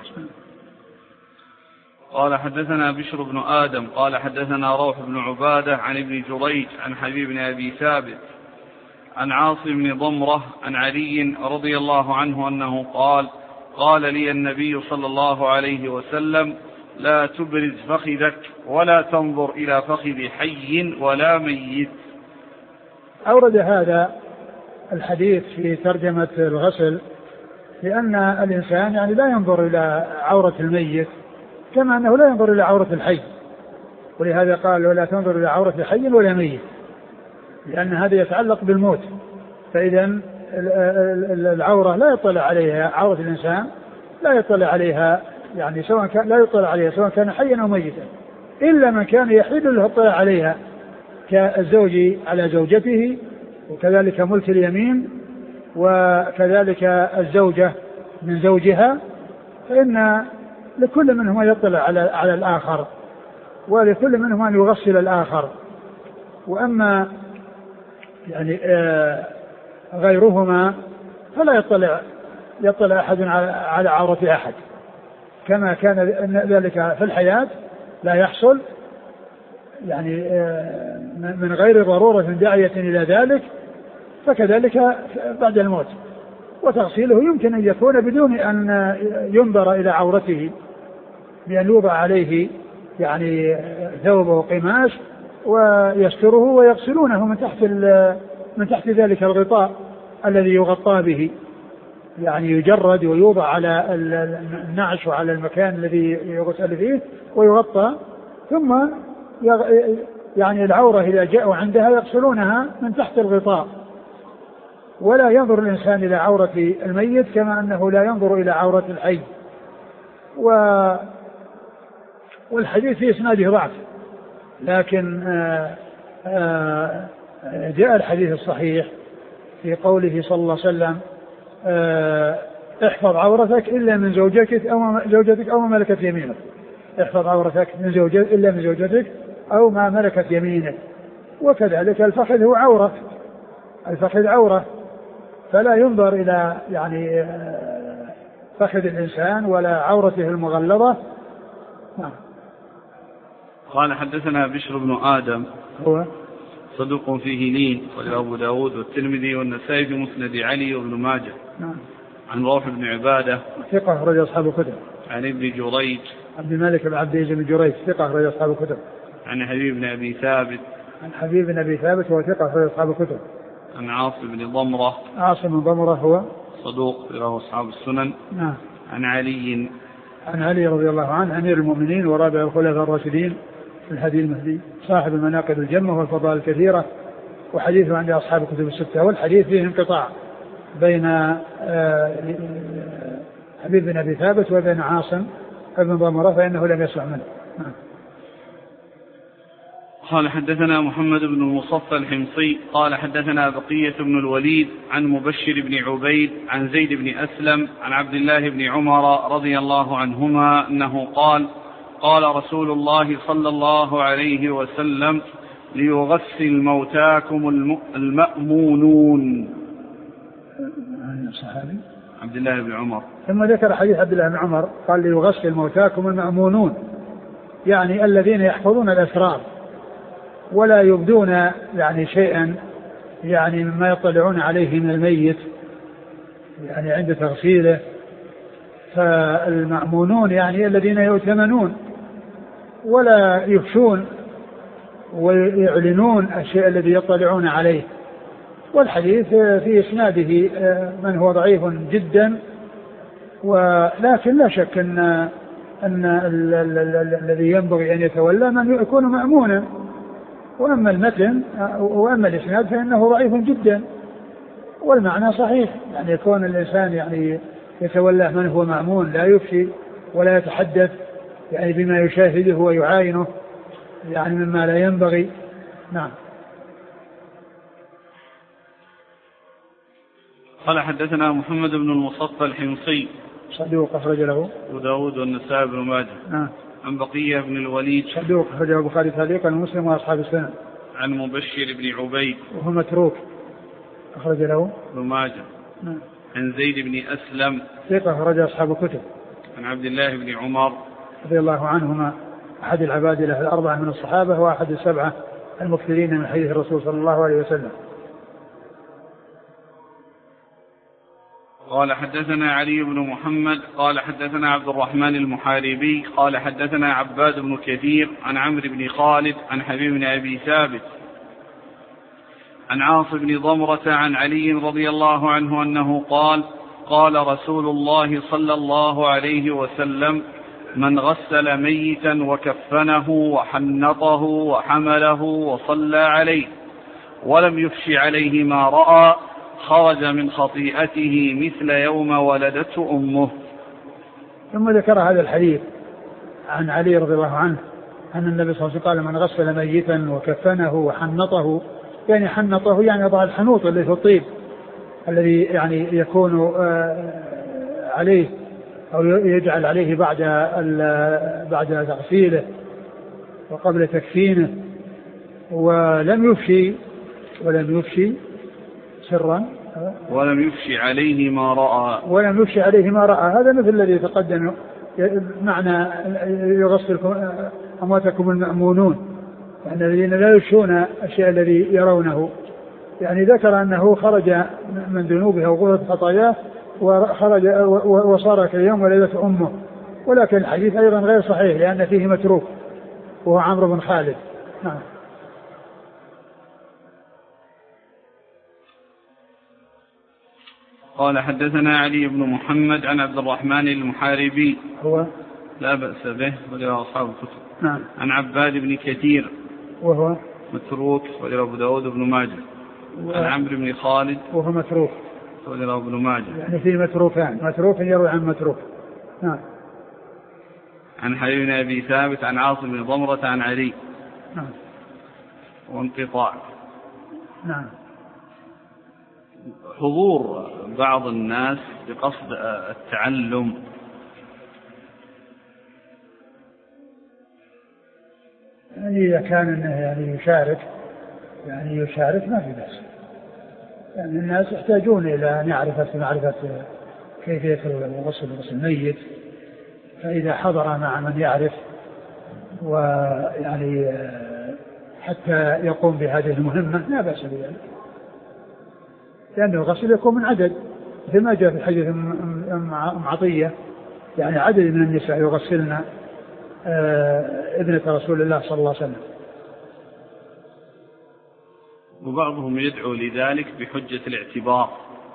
Speaker 1: قال حدثنا بشر بن آدم قال حدثنا روح بن عبادة عن ابن جريج عن حبيب بن أبي ثابت عن عاصم بن ضمرة عن علي رضي الله عنه أنه قال لي النبي صلى الله عليه وسلم لا تبرز فخذك ولا تنظر إلى فخذ حي ولا ميت.
Speaker 2: أورد هذا الحديث في ترجمة الغسل لأن الإنسان يعني لا ينظر إلى عورة الميت كما أنه لا ينظر إلى عورة الحي، ولهذا قال ولا تنظر إلى عورة حي ولا ميت، لأن هذا يتعلق بالموت. فإذا العورة لا يطلع عليها، عورة الإنسان لا يطلع عليها يعني سواء كان لا يطلع عليها سواء كان حيا أو ميتا، إلا من كان يحل له يطلع عليها كالزوج على زوجته، وكذلك ملك اليمين، وكذلك الزوجة من زوجها، فإن لكل منهما يطلع على الآخر، ولكل منهما أن يغسل الآخر. وأما يعني غيرهما فلا يطلع أحد على عورة أحد، كما كان ذلك في الحياة لا يحصل يعني من غير ضرورة داعية إلى ذلك، فكذلك بعد الموت. وتغسيله يمكن أن يكون بدون أن ينظر إلى عورته، بأن يوضع عليه يعني ثوب وقماش ويستره ويغسلونه من تحت ذلك الغطاء الذي يغطى به، يعني يجرد ويوضع على النعش وعلى المكان الذي يغسل فيه ويغطى، ثم يعني العورة إذا جاءوا عندها يغسلونها من تحت الغطاء. ولا ينظر الإنسان إلى عورة الميت كما أنه لا ينظر إلى عورة الحي. والحديث في إسناده ضعف، لكن جاء الحديث الصحيح في قوله صلى الله عليه وسلم احفظ عورتك إلا من زوجتك أو ما ملكت يمينك، احفظ عورتك إلا من زوجتك أو ما ملكت يمينك. وكذلك الفخذ هو عورة، الفخذ عورة، فلا ينظر إلى يعني فخذ الإنسان ولا عورته المغلظة.
Speaker 1: قال حدثنا بشر بن آدم
Speaker 2: هو
Speaker 1: صدوق فيه لين، وأبو داود والترمذي والنسائي في مسند علي وابن ماجه. عن روح بن عبادة
Speaker 2: ثقة أخرج أصحاب الكتب.
Speaker 1: عن ابن جريج
Speaker 2: عبد الملك بن عبد العزيز بن جريج ثقة أخرج أصحاب الكتب.
Speaker 1: عن حبيب بن أبي ثابت
Speaker 2: عن حبيب بن أبي ثابت وهو ثقة أخرج أصحاب الكتب.
Speaker 1: عن عاصم بن ضمرة
Speaker 2: عاصم بن ضمرة هو
Speaker 1: صدوق له أصحاب السنن. عن علي
Speaker 2: رضي الله عنه أمير المؤمنين ورابع الخلفاء الراشدين في الهدي المهدي صاحب المناقب الجمة والفضائل الكثيرة، وحديثه عند أصحاب الكتب الستة. والحديث فيه انقطاع بين حبيب بن أبي ثابت وبين عاصم بن ضمرة فإنه لم يسمع منه.
Speaker 1: قال حدثنا محمد بن المصفى الحمصي قال حدثنا بقية بن الوليد عن مبشر بن عبيد عن زيد بن أسلم عن عبد الله بن عمر رضي الله عنهما أنه قال رسول الله صلى الله عليه وسلم ليغسل موتاكم المأمونون.
Speaker 2: صحابي
Speaker 1: عبد الله بن عمر.
Speaker 2: ثم ذكر حديث عبد الله بن عمر قال ليغسل موتاكم المأمونون، يعني الذين يحفظون الأسرار ولا يبدون يعني شيئا يعني مما يطلعون عليه من الميت يعني عند تغسيله. فالمأمونون يعني الذين يؤتمنون ولا يفشون ويعلنون الشيء الذي يطلعون عليه. والحديث في إسناده من هو ضعيف جدا، ولكن لا شك أن الذي ينبغي أن يتولى من يكون مأمونا. وأما المتن وأما الإسناد فإنه ضعيف جدا، والمعنى صحيح، يعني يكون الإنسان يعني يتولى من هو مأمون، لا يفشي ولا يتحدث يعني بما يشاهده ويعاينه يعني مما لا ينبغي. نعم.
Speaker 1: قال حدثنا محمد بن المصطفى الحمصي
Speaker 2: صدوق أخرج له
Speaker 1: أبو داود والنسائي بن ماجه.
Speaker 2: نعم.
Speaker 1: عن بقية بن الوليد
Speaker 2: صدوق أخرج له البخاري تعليقا ومسلم وأصحاب السنن.
Speaker 1: عن مبشر بن عبيد
Speaker 2: وهو متروك أخرج له
Speaker 1: ابن ماجه.
Speaker 2: نعم.
Speaker 1: عن زيد بن أسلم
Speaker 2: ثقة أخرج أصحاب الكتب.
Speaker 1: عن عبد الله بن عمر
Speaker 2: رضي الله عنهما أحد العبادلة الأربعة من الصحابة وأحد السبعة المكثرين من حديث الرسول صلى الله عليه وسلم.
Speaker 1: قال حدثنا علي بن محمد قال حدثنا عبد الرحمن المحاربي قال حدثنا عباد بن كثير عن عمرو بن خالد عن حبيب بن أبي ثابت عن عاص بن ضمرة عن علي رضي الله عنه أنه قال قال رسول الله صلى الله عليه وسلم من غسل ميتا وكفنه وحنطه وحمله وصلى عليه ولم يفش عليه ما رأى خرج من خطيئته مثل يوم ولدته أمه.
Speaker 2: ثم ذكر هذا الحديث عن علي رضي الله عنه أن النبي صلى الله عليه وسلم قال من غسل ميتا وكفنه وحنطه، يعني حنطه يعني يضع الحنوط اللي في الطيب الذي يعني يكون عليه أو يجعل عليه بعد تغسيله وقبل تكفينه، ولم يفشي سرا
Speaker 1: ولم يفشي عليه ما رأى
Speaker 2: هذا مثل الذي تقدم معنى يغسلكم أمواتكم المأمونون، يعني الذين لا يفشون الشيء الذي يرونه. يعني ذكر أنه خرج من ذنوبه وغفرت خطاياه وخرج وصار كاليوم ولدته أمه، ولكن الحديث أيضا غير صحيح لأن فيه متروك وهو عمرو بن خالد. نعم.
Speaker 1: قال حدثنا علي بن محمد عن عبد الرحمن المحاربي
Speaker 2: هو
Speaker 1: لا بأس به وله أصحاب الكتب.
Speaker 2: نعم.
Speaker 1: عن عباد بن كثير
Speaker 2: وهو
Speaker 1: متروك وله أبو داود بن ماجه. عن عمرو بن خالد
Speaker 2: وهو متروك
Speaker 1: وله ابن ماجه،
Speaker 2: يعني في متروك يروي عن متروك. نعم.
Speaker 1: عن حبيب بن أبي ثابت عن عاصم بن ضمرة عن علي.
Speaker 2: نعم.
Speaker 1: وانقطاع.
Speaker 2: نعم.
Speaker 1: حضور بعض الناس بقصد التعلم
Speaker 2: يعني إذا كان إنه يعني يشارك ما في بأس، يعني الناس يحتاجون إلى أن معرفة كيفية الغسل الميت، فإذا حضر مع من يعرف ويعني حتى يقوم بهذه المهمة لا بأس بذلك، لأن الغسل يكون من عدد مثل ما جاء في حديث أم عطية، يعني عدد من النساء يغسلن ابنة رسول الله صلى الله عليه وسلم.
Speaker 1: وبعضهم يدعو لذلك بحجة الاعتبار.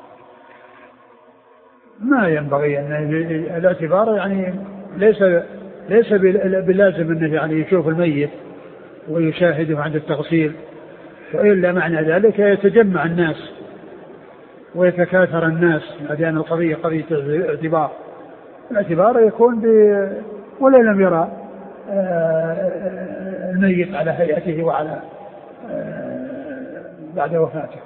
Speaker 2: ما ينبغي أن الاعتبار يعني ليس باللازم أنه يعني يشوف الميت ويشاهده عند التغسيل، وإلا معنى ذلك يتجمع الناس ويتكاثر الناس، لأن القضية قضية اعتبار. الاعتبار يكون ولا لم يرى الميت على هيئته وعلى بعد وفاته.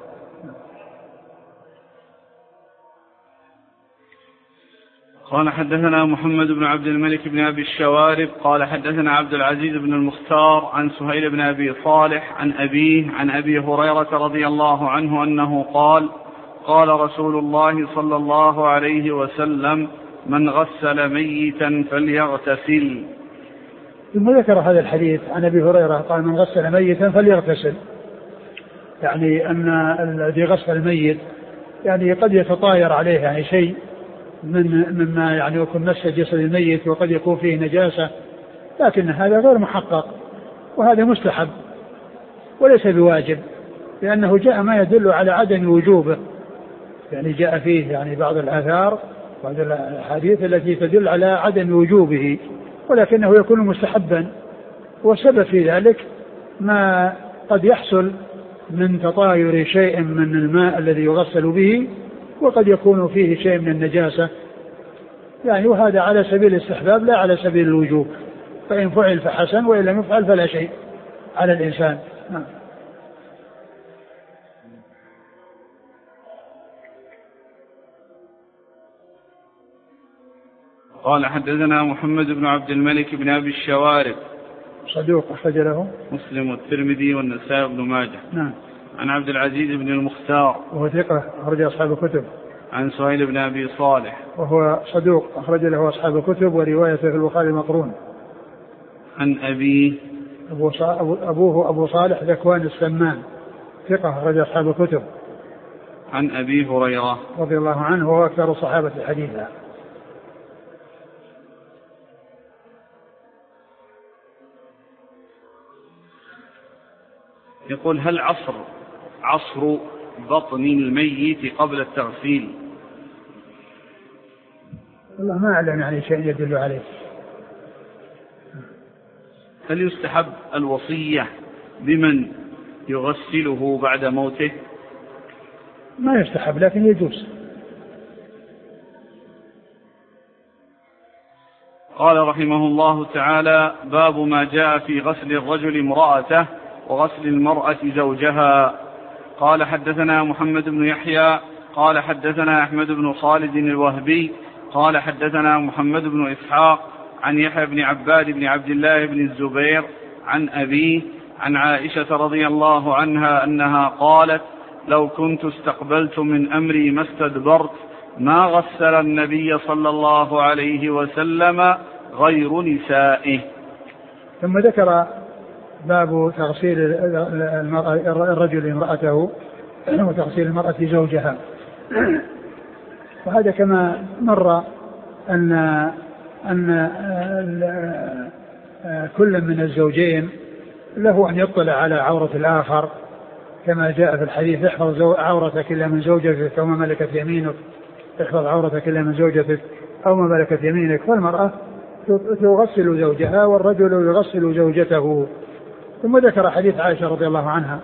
Speaker 1: قال حدثنا محمد بن عبد الملك بن أبي الشوارب قال حدثنا عبد العزيز بن المختار عن سهيل بن أبي صالح عن أبيه عن أبي هريرة رضي الله عنه أنه قال قال رسول الله صلى الله عليه وسلم من غسل ميتا فليغتسل.
Speaker 2: ثم ذكر هذا الحديث عن أبي هريرة قال من غسل ميتا فليغتسل، يعني أن الذي غسل الميت يعني قد يتطاير عليه يعني شيء مما يعني يكون مس جسد الميت وقد يكون فيه نجاسة، لكن هذا غير محقق وهذا مستحب وليس بواجب، لأنه جاء ما يدل على عدم وجوبه، يعني جاء فيه يعني بعض الآثار بعض الحديث التي تدل على عدم وجوبه، ولكنه يكون مستحبا، والسبب في ذلك ما قد يحصل من تطاير شيء من الماء الذي يغسل به، وقد يكون فيه شيء من النجاسة يعني، وهذا على سبيل الاستحباب لا على سبيل الوجوب، فإن فعل فحسن وإن لم يفعل فلا شيء على الإنسان.
Speaker 1: قال حدثنا محمد بن عبد الملك بن أبي الشوارب
Speaker 2: صدوق أخرج له
Speaker 1: مسلم والترمذي والنسائي بن ماجه.
Speaker 2: نعم.
Speaker 1: عن عبد العزيز بن المختار
Speaker 2: وهو ثقة أخرج أصحاب الكتب.
Speaker 1: عن سهيل بن أبي صالح
Speaker 2: وهو صدوق أخرج له أصحاب الكتب وروايته في البخاري مقرون.
Speaker 1: عن أبيه
Speaker 2: أبوه أبو صالح ذكوان السمان ثقة أخرج أصحاب الكتب.
Speaker 1: عن أبي هريرة
Speaker 2: رضي الله عنه وهو أكثر الصحابة حديثا.
Speaker 1: يقول هل عصر بطن الميت قبل التغسيل؟
Speaker 2: والله ما أعلم يعني شيء يدل عليه.
Speaker 1: هل يستحب الوصية بمن يغسله بعد موته؟
Speaker 2: ما يستحب لكن يجوز.
Speaker 1: قال رحمه الله تعالى باب ما جاء في غسل الرجل امرأته وغسل المرأة زوجها. قال حدثنا محمد بن يحيى قال حدثنا أحمد بن خالد الوهبي قال حدثنا محمد بن إسحاق عن يحيى بن عباد بن عبد الله بن الزبير عن أبيه عن عائشة رضي الله عنها أنها قالت لو كنت استقبلت من أمري ما استدبرت ما غسل النبي صلى الله عليه وسلم غير نسائه.
Speaker 2: ثم ذكر باب تغسيل الرجل امرأته وتغسيل المرأة زوجها. وهذا كما مر أن كل من الزوجين له أن يطلع على عورة الآخر كما جاء في الحديث احفظ عورتك إلا من زوجتك أو ما ملكت يمينك، احفظ عورتك إلا من زوجتك أو ما ملكت يمينك. فالمرأة تغسل زوجها والرجل يغسل زوجته. ثم ذكر حديث عائشة رضي الله عنها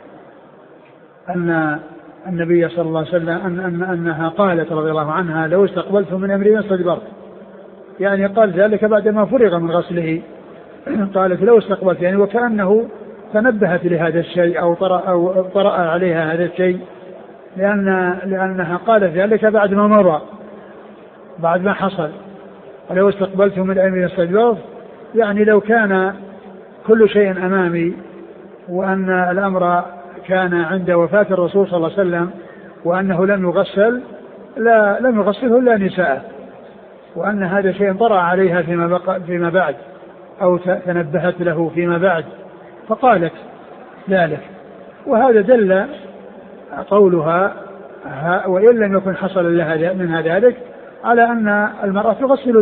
Speaker 2: أن النبي صلى الله عليه وسلم أنها قالت رضي الله عنها لو استقبلت من أمري ما استدبرت، يعني قال ذلك بعدما فرغ من غسله. قالت لو استقبلت يعني وكأنه تنبهت لهذا الشيء أو طرأ عليها هذا الشيء، لأنها قالت ذلك بعد ما مضى بعد ما حصل. ولو استقبلت من أمري ما استدبرت يعني لو كان كل شيء أمامي وأن الأمر كان عند وفاة الرسول صلى الله عليه وسلم وأنه لم يغسله إلا نساء، وأن هذا شيء طرأ عليها فيما بعد أو تنبهت له فيما بعد فقالت ذلك. وهذا دل قولها وإن لم يكن حصل لها منها ذلك على أن المرأة تغسل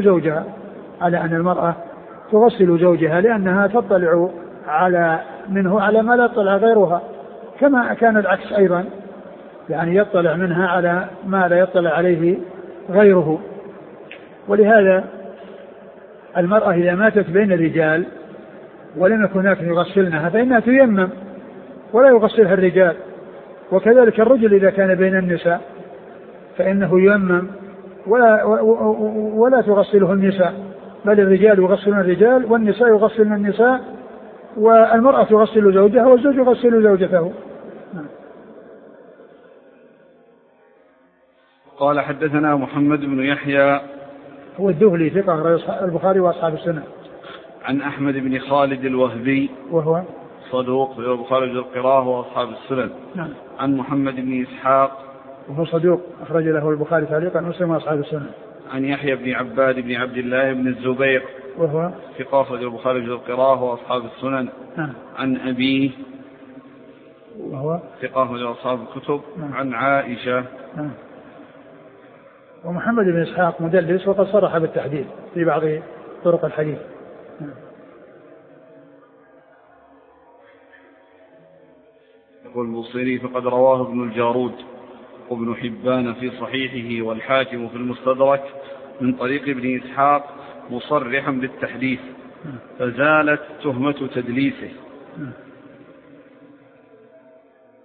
Speaker 2: زوجها لأنها تطلع منه على ما لا يطلع غيرها، كما كان العكس أيضا، يعني يطلع منها على ما لا يطلع عليه غيره. ولهذا المرأة إذا ماتت بين الرجال ولم يكن هناك يغسلنها فإنها تيمم ولا يغسلها الرجال، وكذلك الرجل إذا كان بين النساء فإنه ييمم ولا تغسله النساء، بل الرجال يغسلون الرجال والنساء يغسلن النساء، والمرأة تغسل زوجها والزوج يغسل زوجته.
Speaker 1: قال حدثنا محمد بن يحيى
Speaker 2: هو الذهلي ثقة البخاري وأصحاب السنة.
Speaker 1: عن أحمد بن خالد الوهبي
Speaker 2: وهو
Speaker 1: صدوق في البخاري القراءة وأصحاب السنن.
Speaker 2: نعم.
Speaker 1: عن محمد بن إسحاق
Speaker 2: وهو صدوق أخرج له البخاري تعليقا ومسلم وأصحاب السنن.
Speaker 1: عن يحيى بن عباد بن عبد الله بن الزبير
Speaker 2: وهو
Speaker 1: ثقة أخرج البخاري القراءة وأصحاب السنن.
Speaker 2: نعم.
Speaker 1: عن أبيه
Speaker 2: وهو
Speaker 1: ثقة أخرج أصحاب الكتب.
Speaker 2: نعم.
Speaker 1: عن عائشة.
Speaker 2: نعم. ومحمد بن إسحاق مدلس وقد صرح بالتحديد في بعض طرق الحديث.
Speaker 1: يقول البصيري فقد رواه ابن الجارود وابن حبان في صحيحه والحاكم في المستدرك من طريق ابن إسحاق مصرحا بالتحديث فزالت تهمة تدليسه.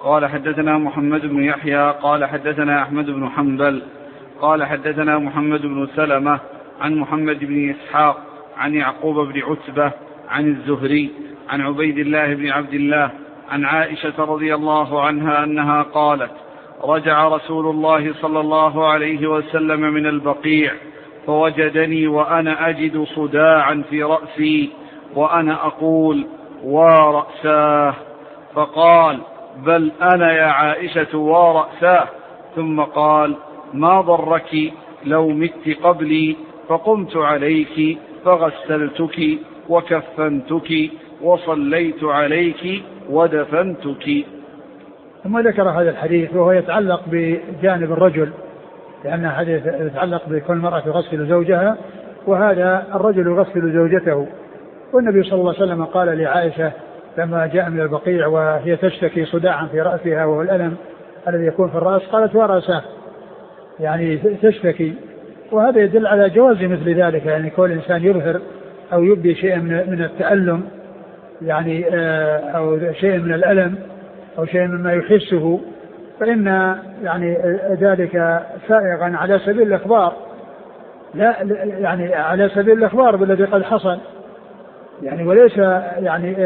Speaker 1: قال حدثنا محمد بن يحيى قال حدثنا أحمد بن حنبل قال حدثنا محمد بن سلمة عن محمد بن إسحاق عن يعقوب بن عتبة عن الزهري عن عبيد الله بن عبد الله عن عائشة رضي الله عنها أنها قالت: رجع رسول الله صلى الله عليه وسلم من البقيع فوجدني وأنا أجد صداعا في رأسي وأنا أقول: ورأساه، فقال: بل أنا يا عائشة ورأساه، ثم قال: ما ضرك لو مت قبلي فقمت عليك فغسلتك وكفنتك وصليت عليك ودفنتك.
Speaker 2: ثم ذكر هذا الحديث وهو يتعلق بجانب الرجل، لأن حديث يتعلق بكل مرأة تغسل زوجها، وهذا الرجل يغسل زوجته. والنبي صلى الله عليه وسلم قال لعائشة لما جاء من البقيع وهي تشتكي صداعا في رأسها وهو الألم الذي يكون في الرأس، قالت: ورأسه، يعني تشتكي. وهذا يدل على جواز مثل ذلك، يعني كل إنسان يظهر أو يبدي شيئا من التألم، يعني أو شيء من الألم أو شيء مما يحسه، فإن يعني ذلك سائغا على سبيل الإخبار، لا يعني على سبيل الإخبار بالذي قد حصل، يعني وليس يعني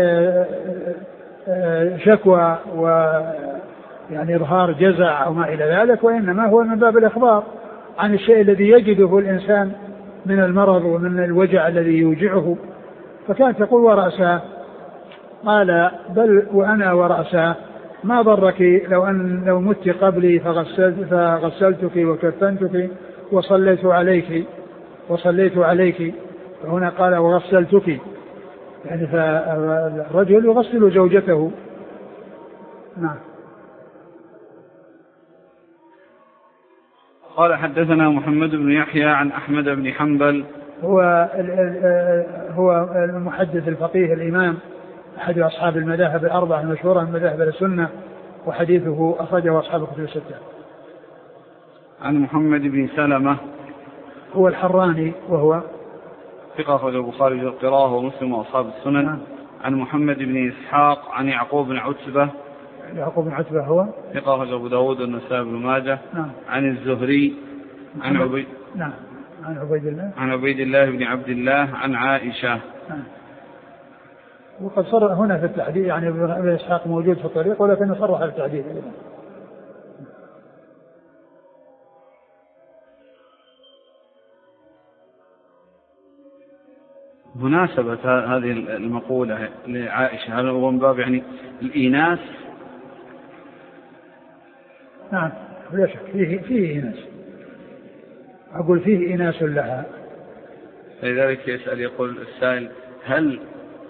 Speaker 2: شكوى ويعني إظهار جزع أو ما إلى ذلك، وإنما هو من باب الإخبار عن الشيء الذي يجده الإنسان من المرض ومن الوجع الذي يوجعه. فكانت تقول: ورأسه. قال: بل وأنا ورأسه، ما ضرك لو مت قبلي فغسلتك وكفنتك وصليت عليك. فهنا قال: وغسلتك، يعني فالرجل يغسل زوجته. نعم.
Speaker 1: قال حدثنا محمد بن يحيى عن أحمد بن حنبل،
Speaker 2: هو المحدث الفقيه الإمام أحد أصحاب المذاهب الأربعة المشهورة من مذاهب السنة، وحديثه أخرجه أصحاب الكتب الستة.
Speaker 1: عن محمد بن سلمة
Speaker 2: هو الحراني وهو
Speaker 1: ثقة أخرجه البخاري في القراءة ومسلم وأصحاب السنن. عن محمد بن إسحاق عن يعقوب بن عتبة
Speaker 2: هو
Speaker 1: ثقة أخرجه أبو داود والنسائي بن ماجه. عن الزهري عن عبيد الله بن عبد الله عن عائشة.
Speaker 2: وقد صرح هنا في التحديد، يعني ابن إسحاق موجود في الطريق ولكن صرح التحديد.
Speaker 1: مناسبة هذه المقولة لعائشة، هل هو من باب يعني الإيناس؟
Speaker 2: نعم لا شك فيه إيناس، أقول فيه إيناس لها.
Speaker 1: لذلك يسأل، يقول السائل: هل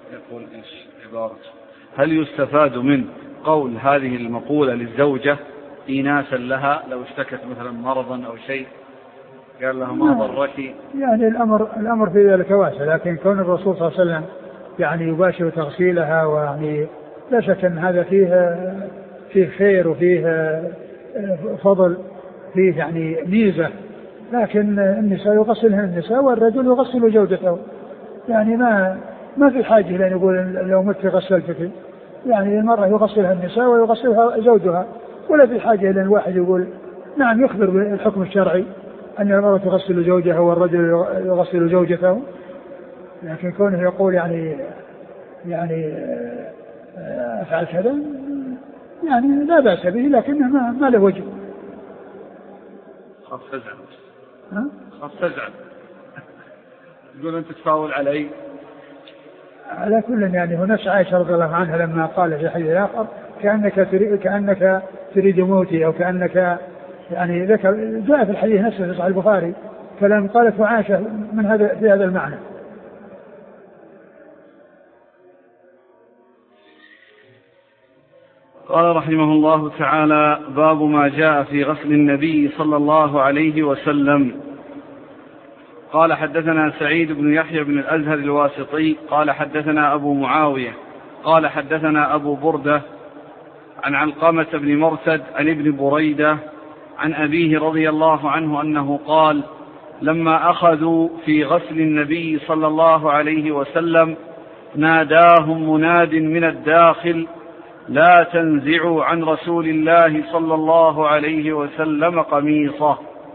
Speaker 1: يستفاد من قول هذه المقولة للزوجة إيناسا لها لو اشتكت مثلا مرضا أو شيء قال لها ما ضرك؟
Speaker 2: يعني الأمر في ذلك واسع، لكن كون الرسول صلى الله عليه وسلم يعني يباشر تغسيلها، ويعني لا شك أن هذا فيه خير وفيه فضل، فيه يعني ميزة. لكن النساء يغسلهن النساء والرجل يغسل زوجته، يعني ما في حاجة لأن يقول لو مت غسلتك، يعني المرأة يغسلها النساء ويغسلها زوجها، ولا في حاجة لأن الواحد يقول نعم يخبر بالحكم الشرعي أن المرأة تغسل زوجها والرجل يغسل زوجته. لكن كونه يقول يعني أفعل كذا، يعني لا بأس به، لكنه ما له وجه.
Speaker 1: خاف تزعل يقول أنت تفاول علي.
Speaker 2: على كل يعني هناك عائشة رضي الله عنها لما قال في حديث آخر كأنك تريد موتي، أو كأنك يعني ذكر، جاء في الحديث نفسه في صحيح البخاري كلام قالت عائشة في هذا المعنى.
Speaker 1: قال رحمه الله تعالى: باب ما جاء في غسل النبي صلى الله عليه وسلم. قال حدثنا سعيد بن يحيى بن الأزهر الواسطي قال حدثنا أبو معاوية قال حدثنا أبو بردة عن علقمة بن مرثد عن ابن بريدة عن أبيه رضي الله عنه أنه قال: لما أخذوا في غسل النبي صلى الله عليه وسلم ناداهم مناد من الداخل: لا تنزعوا عن رسول الله صلى الله عليه وسلم قميصه.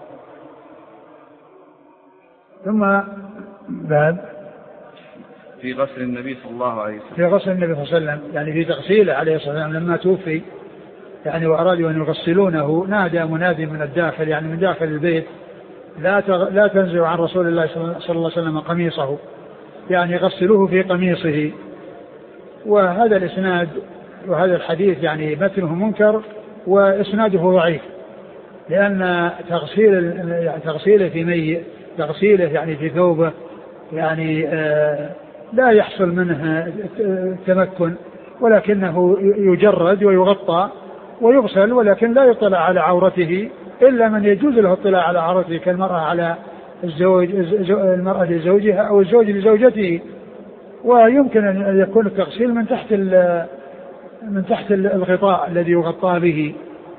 Speaker 2: ثم باب
Speaker 1: في غسل النبي صلى الله عليه وسلم،
Speaker 2: في غسل النبي صلى الله عليه وسلم، يعني في تغسيله عليه الصلاة والسلام لما توفي، يعني وأرادوا أن يغسلونه، نادى منادي من الداخل، يعني من داخل البيت: لا تنزعوا عن رسول الله صلى الله عليه وسلم قميصه، يعني غسلوه في قميصه. وهذا الإسناد وهذا الحديث يعني متنه منكر وإسناده ضعيف، لأن تغسيله في ميت، تغسيله يعني في ثوبه، يعني لا يحصل منه تمكن، ولكنه يجرد ويغطى ويغسل، ولكن لا يطلع على عورته إلا من يجوز له الاطلاع على عورته، كالمرأة على المرأة لزوجها أو الزوج لزوجته. ويمكن أن يكون التغسيل من تحت الغطاء الذي يغطى به،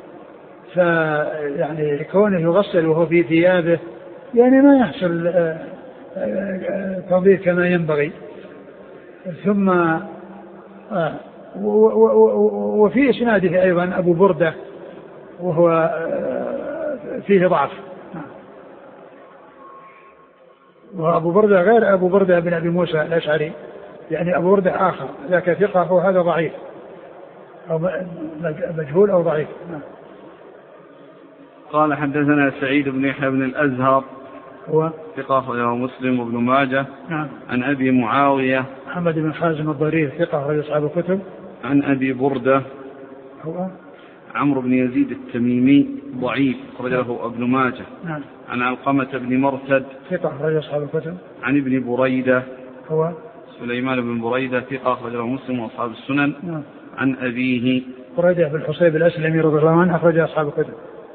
Speaker 2: فيعني كونه يغسل وهو في ثيابه يعني ما يحصل تنظيف كما ينبغي. ثم وفي إسناده أيضا أبو بردة وهو فيه ضعف، وأبو بردة غير أبو بردة بن أبي موسى الأشعري، يعني أبو بردة آخر ذاك ثقة وهذا ضعيف أو مجهول أو ضعيف.
Speaker 1: قال حدثنا سعيد بن يحيى بن الأزهر
Speaker 2: هو
Speaker 1: ثقة أخرجه مسلم وابن ماجه.
Speaker 2: نعم.
Speaker 1: عن أبي معاوية
Speaker 2: محمد بن خازم الضرير ثقة أخرج أصحاب الكتب.
Speaker 1: عن أبي بردة
Speaker 2: هو
Speaker 1: عمرو بن يزيد التميمي ضعيف أخرجه ابن ماجه.
Speaker 2: نعم.
Speaker 1: عن علقمة بن مرثد
Speaker 2: ثقة أخرج أصحاب الكتب.
Speaker 1: عن ابن بريدة
Speaker 2: هو
Speaker 1: سليمان بن بريدة ثقة أخرجه مسلم وأصحاب السنن.
Speaker 2: نعم.
Speaker 1: عن أبيه
Speaker 2: بريدة بن الحصيب الأسلمي رضي الله عنه أخرج أصحاب الكتب.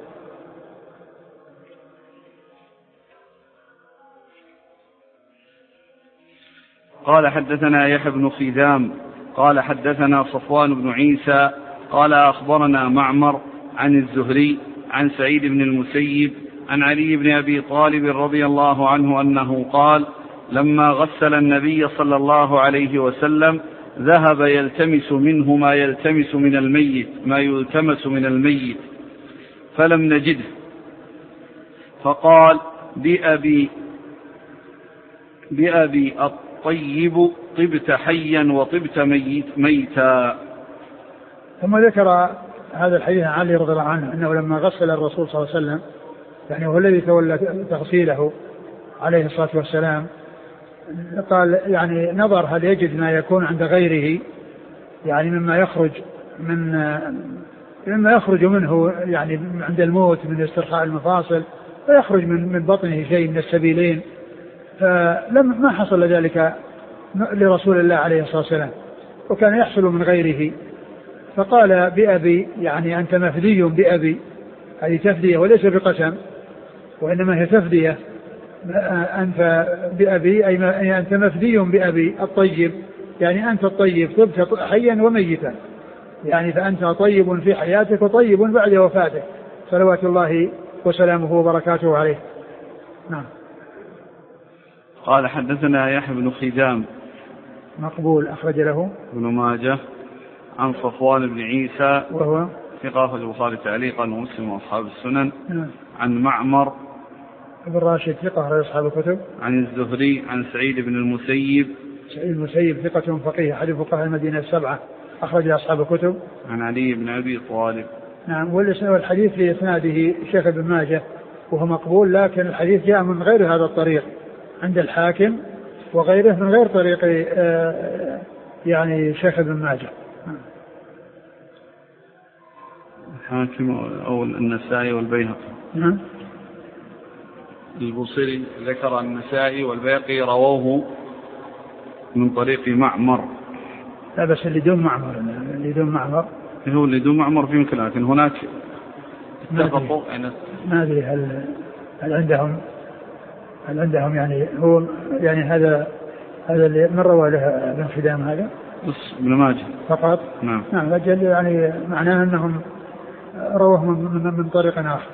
Speaker 1: قال حدثنا يحيى بن خزام قال حدثنا صفوان بن عيسى قال أخبرنا معمر عن الزهري عن سعيد بن المسيب عن علي بن أبي طالب رضي الله عنه أنه قال: لما غسل النبي صلى الله عليه وسلم ذهب يلتمس منه ما يلتمس من الميت فلم نجده، فقال: بأبي الطيب طبت حيا وطبت ميتا.
Speaker 2: ثم ذكر هذا الحديث عن علي رضي الله عنه أنه لما غسل الرسول صلى الله عليه وسلم، يعني هو الذي تولى تغسيله عليه الصلاة والسلام، قال يعني نظر هل يجد ما يكون عند غيره، يعني مما يخرج منه يعني عند الموت من استرخاء المفاصل، فيخرج من بطنه شيء من السبيلين، فلم حصل ذلك لرسول الله عليه الصلاة والسلام، وكان يحصل من غيره. فقال: بأبي، يعني أنت مفدي بأبي، هذه تفدية وليس بقسم، وإنما هي تفدية. أنت بأبي أي أنت مفدي بأبي الطيب، يعني أنت الطيب طبت حيا وميتا، يعني فأنت طيب في حياتك وطيب بعد وفاتك، صلوات الله وسلامه وبركاته عليه. نعم.
Speaker 1: قال حدثنا يحيى بن خزام
Speaker 2: مقبول أخرج له
Speaker 1: ابن ماجه. عن صفوان بن عيسى
Speaker 2: وهو
Speaker 1: ثقة أخرج البخاري تعليقا ومسلم وأصحاب السنن.
Speaker 2: نعم.
Speaker 1: عن معمر
Speaker 2: بن راشد ثقة أخرج أصحاب الكتب.
Speaker 1: عن الزهري عن سعيد بن المسيب.
Speaker 2: سعيد المسيب ثقة فقيه أحد فقهاء المدينة السبعة أخرج أصحاب الكتب.
Speaker 1: عن علي بن أبي طالب.
Speaker 2: نعم. والحديث في إسناده شيخ ابن ماجه وهو مقبول، لكن الحديث جاء من غير هذا الطريق عند الحاكم وغيره من غير طريق يعني شيخ ابن ماجه.
Speaker 1: الحاكم أو النسائي والبيهقي.
Speaker 2: نعم.
Speaker 1: البوصيري ذكر النسائي والبيهقي رووه من طريق معمر.
Speaker 2: لا بس اللي دون معمر
Speaker 1: هو اللي دون معمر في مثل، لكن هناك اتفقوا.
Speaker 2: ما أدري هل عندهم يعني هو يعني هذا اللي من روى له ابن خدام هذا
Speaker 1: بس ابن ماجه
Speaker 2: فقط.
Speaker 1: نعم.
Speaker 2: أجل يعني معناه أنهم رواه من طريق آخر.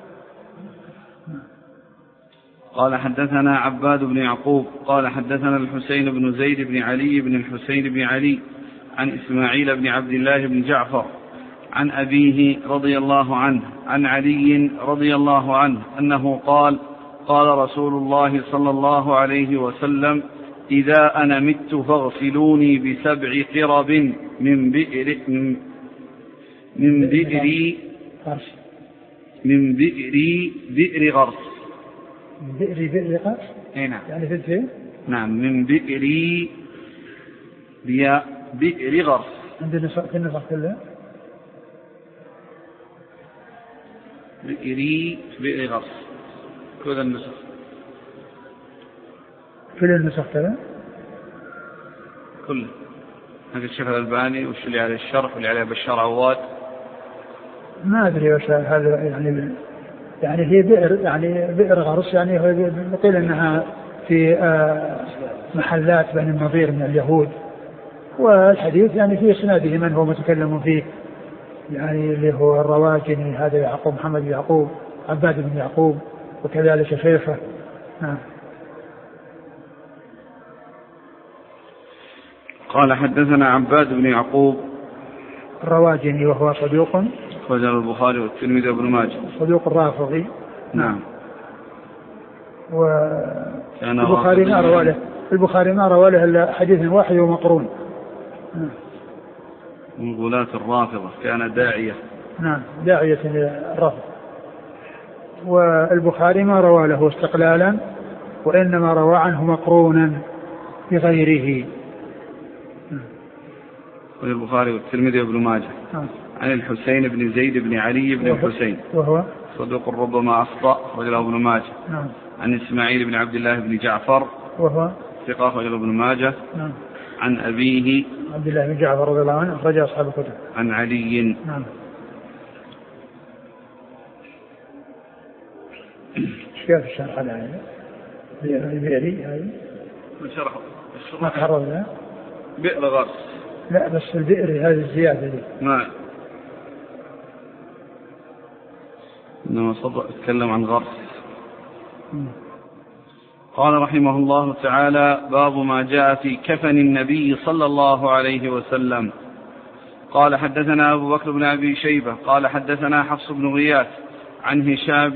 Speaker 1: قال حدثنا عباد بن يعقوب قال حدثنا الحسين بن زيد بن علي بن الحسين بن علي عن إسماعيل بن عبد الله بن جعفر عن أبيه رضي الله عنه عن علي رضي الله عنه أنه قال قال رسول الله صلى الله عليه وسلم إذا أنا مت فاغسلوني ب7 قرب من بئر بئر غرس.
Speaker 2: بئر غرس؟
Speaker 1: نعم.
Speaker 2: يعني في الفين؟
Speaker 1: نعم، من بئر غرس.
Speaker 2: عندنا في النسخ كلها
Speaker 1: بئر غرس كل النسخ.
Speaker 2: كل النسخ كذا
Speaker 1: كله. هذا الشيخ الألباني وش اللي عليه الشرح واللي عليه بشار عواد
Speaker 2: ما أدري وش هذا. يعني هي بئر، يعني بئر غرس، يعني قيل أنها في محلات بني النضير من اليهود. والحديث يعني في إسناده من هو متكلم فيه، يعني اللي هو الرواجني، هذا يعقوب محمد يعقوب عباد بن يعقوب، وكذلك شيخه. نعم.
Speaker 1: قال حدثنا عباد بن يعقوب
Speaker 2: الرواجني وهو صدوق
Speaker 1: أخرجه البخاري والترمذي وابن ماجه.
Speaker 2: صدوق الرافضي.
Speaker 1: نعم.
Speaker 2: البخاري ما روى له إلا حديث واحد ومقرون.
Speaker 1: من غلاة الرافضة، كان داعية.
Speaker 2: نعم، داعية للرافض. والبخاري ما روى له استقلالا، وإنما روى عنه مقرونا بغيره.
Speaker 1: البخاري والترمذي وابن ماجه. عن الحسين بن زيد بن علي بن الحسين
Speaker 2: وهو
Speaker 1: صدوق ربما أخطأ، رجله ابن ماجه.
Speaker 2: نعم.
Speaker 1: عن إسماعيل بن عبد الله بن جعفر
Speaker 2: وهو
Speaker 1: ثقة، رجله ابن ماجه.
Speaker 2: نعم.
Speaker 1: عن أبيه
Speaker 2: عبد الله بن جعفر رضي الله عنه، أخرج أصحاب الكتب.
Speaker 1: عن علي.
Speaker 2: نعم. كيف الشرح هذا؟ بئري هذا
Speaker 1: من شرحه
Speaker 2: ما تعرض له.
Speaker 1: بئر غرس.
Speaker 2: لا بس البئر هذه الزيادة دي.
Speaker 1: نعم. إنما اتكلم عن غرس. قال رحمه الله تعالى: باب ما جاء في كفن النبي صلى الله عليه وسلم. قال حدثنا أبو بكر بن أبي شيبة قال حدثنا حفص بن غياث عن هشام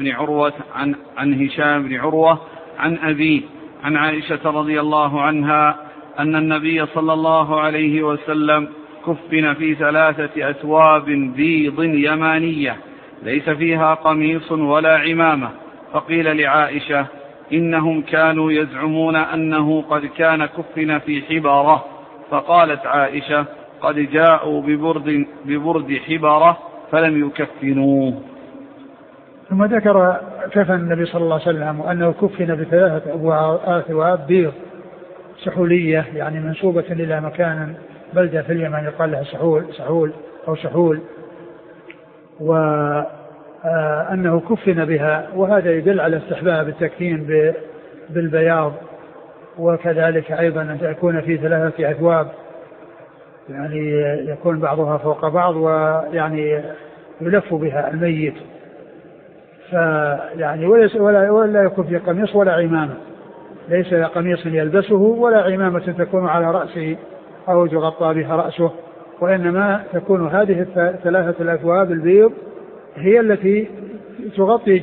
Speaker 1: بن عروة عن أبيه عن عائشة رضي الله عنها أن النبي صلى الله عليه وسلم كفن في 3 أثواب بيض يمانية ليس فيها قميص ولا عمامة. فقيل لعائشة: إنهم كانوا يزعمون أنه قد كان كفن في حبارة. فقالت عائشة: قد جاءوا ببرد حبارة فلم يكفنوه.
Speaker 2: ثم ذكر كفن النبي صلى الله عليه وسلم وأنه كفن ب3 أثواب بيض سحولية، يعني منسوبة إلى مكان بلدة في اليمن يقال لها سحول، وأنه كفن بها. وهذا يدل على استحباب التكفين بالبياض، وكذلك أيضا أن تكون في 3 أثواب، يعني يكون بعضها فوق بعض، ويعني يلف بها الميت، فيعني ولا يكون في قميص ولا عمامة، ليس قميص يلبسه ولا عمامة تكون على رأسه أو تغطى بها رأسه، وإنما تكون هذه 3 أثواب البيض هي التي تغطي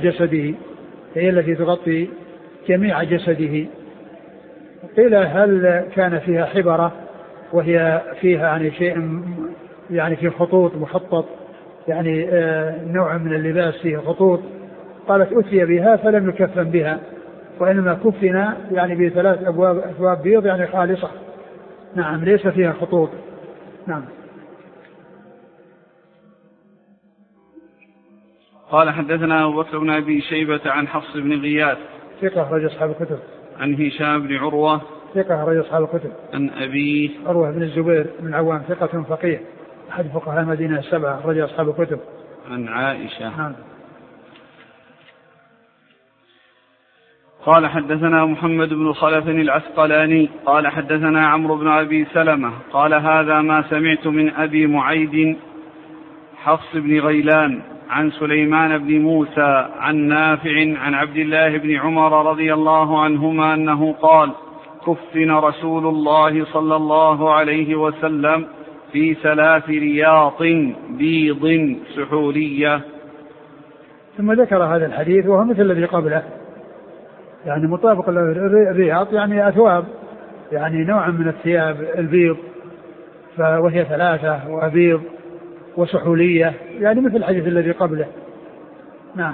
Speaker 2: جميع جسده. قيل هل كان فيها حبرة وهي فيها يعني شيء يعني في خطوط مخطط، يعني نوع من اللباس فيه خطوط. قالت أتي بها فلم يكفن بها، وإنما كفنا يعني ب3 أثواب بيض يعني خالصة. نعم، ليس فيها خطوط. نعم.
Speaker 1: قال حدثنا أبو بكر بن أبي شيبة عن حفص بن غياث
Speaker 2: ثقة أخرج أصحاب الكتب.
Speaker 1: عن هشام بن عروة
Speaker 2: ثقة أخرج أصحاب الكتب.
Speaker 1: عن أبيه
Speaker 2: عروة بن الزبير بن العوام ثقة فقيه أحد فقهاء المدينة 7 أخرج أصحاب الكتب.
Speaker 1: عن عائشة.
Speaker 2: نعم.
Speaker 1: قال حدثنا محمد بن خلف العسقلاني قال حدثنا عمرو بن أبي سلمة قال هذا ما سمعت من أبي معيد حفص بن غيلان عن سليمان بن موسى عن نافع عن عبد الله بن عمر رضي الله عنهما أنه قال: كفن رسول الله صلى الله عليه وسلم في 3 رياط بيض سحولية.
Speaker 2: ثم ذكر هذا الحديث وهو مثل الذي قبله، يعني مطابق الرياض يعني أثواب، يعني نوع من الثياب البيض، وهي 3 وأبيض وسحولية، يعني مثل الحديث الذي قبله. نعم.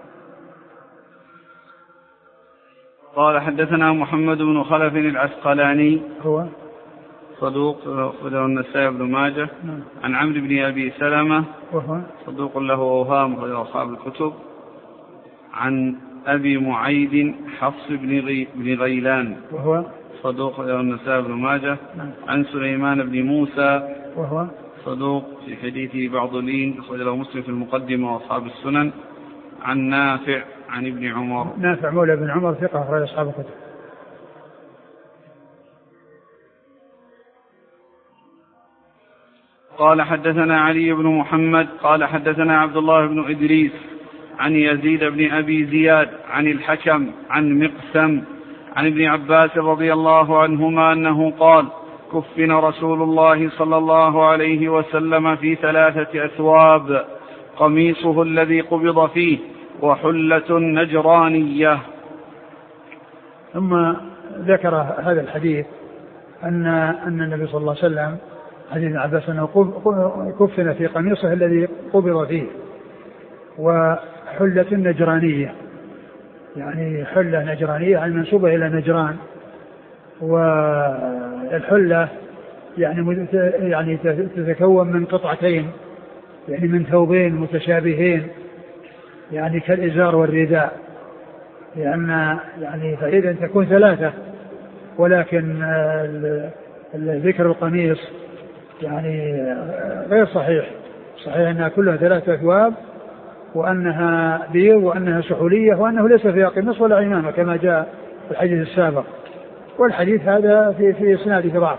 Speaker 1: قال حدثنا محمد بن خلف العسقلاني
Speaker 2: هو
Speaker 1: صدوق أخرجه النسائي بن ماجه. عن عمرو بن أبي سلمة
Speaker 2: وهو
Speaker 1: صدوق له أوهام أخرجه أصحاب الكتب. عن أبي معيد حفص بن غيلان
Speaker 2: وهو
Speaker 1: صدوق له النسائي بن ماجه. عن سليمان بن موسى
Speaker 2: وهو
Speaker 1: صدوق في حديثه بعض لين أخرجه مسلم في المقدمة وأصحاب السنن. عن نافع عن ابن عمر.
Speaker 2: نافع مولى بن عمر ثقة أخرج أصحاب الكتب.
Speaker 1: قال حدثنا علي بن محمد قال حدثنا عبد الله بن إدريس عن يزيد بن أبي زياد عن الحكم عن مقسم عن ابن عباس رضي الله عنهما أنه قال كفن رسول الله صلى الله عليه وسلم في 3 أثواب قميصه الذي قبض فيه وحلة نجرانية.
Speaker 2: ثم ذكر هذا الحديث أن النبي صلى الله عليه وسلم حديث ابن عباس أنه كفن في قميصه الذي قبض فيه وحلة نجرانية، يعني حلة نجرانية يعني منسوبة إلى نجران. والحلة يعني تتكون من قطعتين، يعني من ثوبين متشابهين، يعني كالإزار والرداء، لأن يعني فإذا تكون 3، ولكن ذكر القميص يعني غير صحيح. صحيح أنها كلها 3 أثواب، وأنها بيض، وأنها سحولية، وأنه ليس فيها قميص ولا عمامة كما جاء في الحديث السابق. والحديث هذا في إسناده ضعف.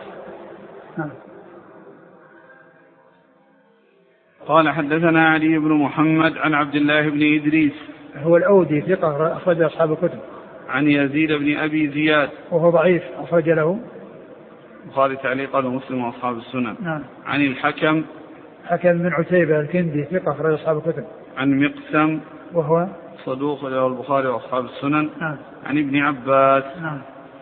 Speaker 1: قال حدثنا علي بن محمد عن عبد الله بن إدريس
Speaker 2: هو الأودي ثقة أخرج أصحاب الكتب.
Speaker 1: عن يزيد بن أبي زياد
Speaker 2: وهو ضعيف أخرج له
Speaker 1: البخاري تعليقا ومسلم وأصحاب السنن.
Speaker 2: نعم.
Speaker 1: عن الحكم
Speaker 2: بن عتيبة الكندي ثقة أخرج أصحاب الكتب.
Speaker 1: عن مقسم
Speaker 2: وهو
Speaker 1: صدوق له البخاري وأصحاب السنن.
Speaker 2: نعم.
Speaker 1: عن ابن عباس.
Speaker 2: نعم.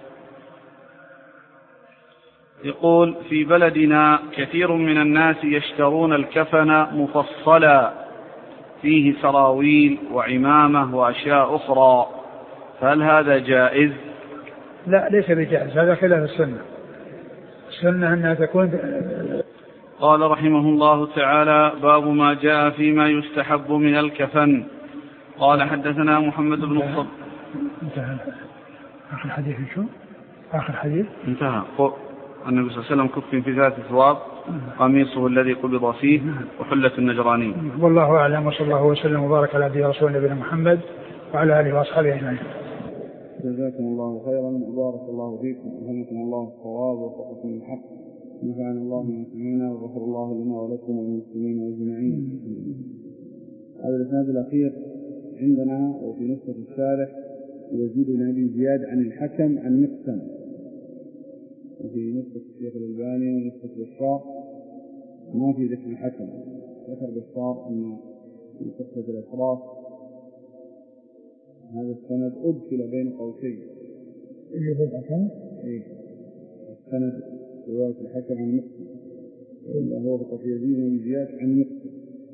Speaker 1: يقول في بلدنا كثير من الناس يشترون الكفن مفصلا فيه سراويل وعمامة وأشياء أخرى، فهل هذا جائز؟
Speaker 2: لا، ليس بجائز، هذا خلاف السنة. السنة أنها تكون.
Speaker 1: قال رحمه الله تعالى باب ما جاء فيما يستحب من الكفن. قال حدثنا محمد بن الصبر.
Speaker 2: انتهى آخر حديث. شو آخر حديث؟
Speaker 1: انتهى. النبي صلى الله عليه وسلم كفن في 3 أثواب قميصه الذي قبض فيه وحلة النجراني.
Speaker 2: والله أعلم، وصلى الله وسلم وبارك على عبده ورسوله نبينا محمد وعلى آله وأصحابه أجمعين.
Speaker 1: جزاكم الله خيرا وبارك الله فيكم وألهمكم الله الصواب ووفقكم للحق، نفعنا الله بما سمعنا وغفر الله لنا ولكم وللمسلمين أجمعين. هذا الإسناد الأخير عندنا وفي نسخة الشارح يزيد بن أبي زياد عن الحكم عن مقسم، وفي نسخة الشيخ الألباني ونسخة بشار ما في ذكر الحكم. ذكر بشار أن في قصة الأشراف هذا السند أدخل بين قوسين.
Speaker 2: اللي هو الحكم؟
Speaker 1: إيه، السند رواية الحكم عن مقسم، اللي هو بقى يزيد بن زياد عن مقسم.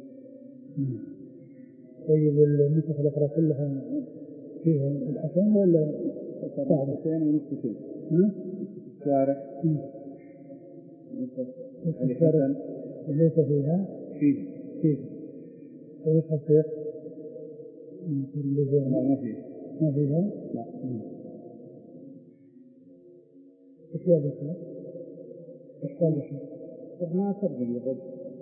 Speaker 2: طيب النسخ الأخرى كلها فيها الحكم ولا
Speaker 1: نسختين ونسختين؟ الشارح
Speaker 2: الحسن ليس فيها فيه ونسخ الشيخ
Speaker 1: ما
Speaker 2: فيها
Speaker 1: لا.
Speaker 2: اشياء بسيطة
Speaker 1: ما ترجم لغد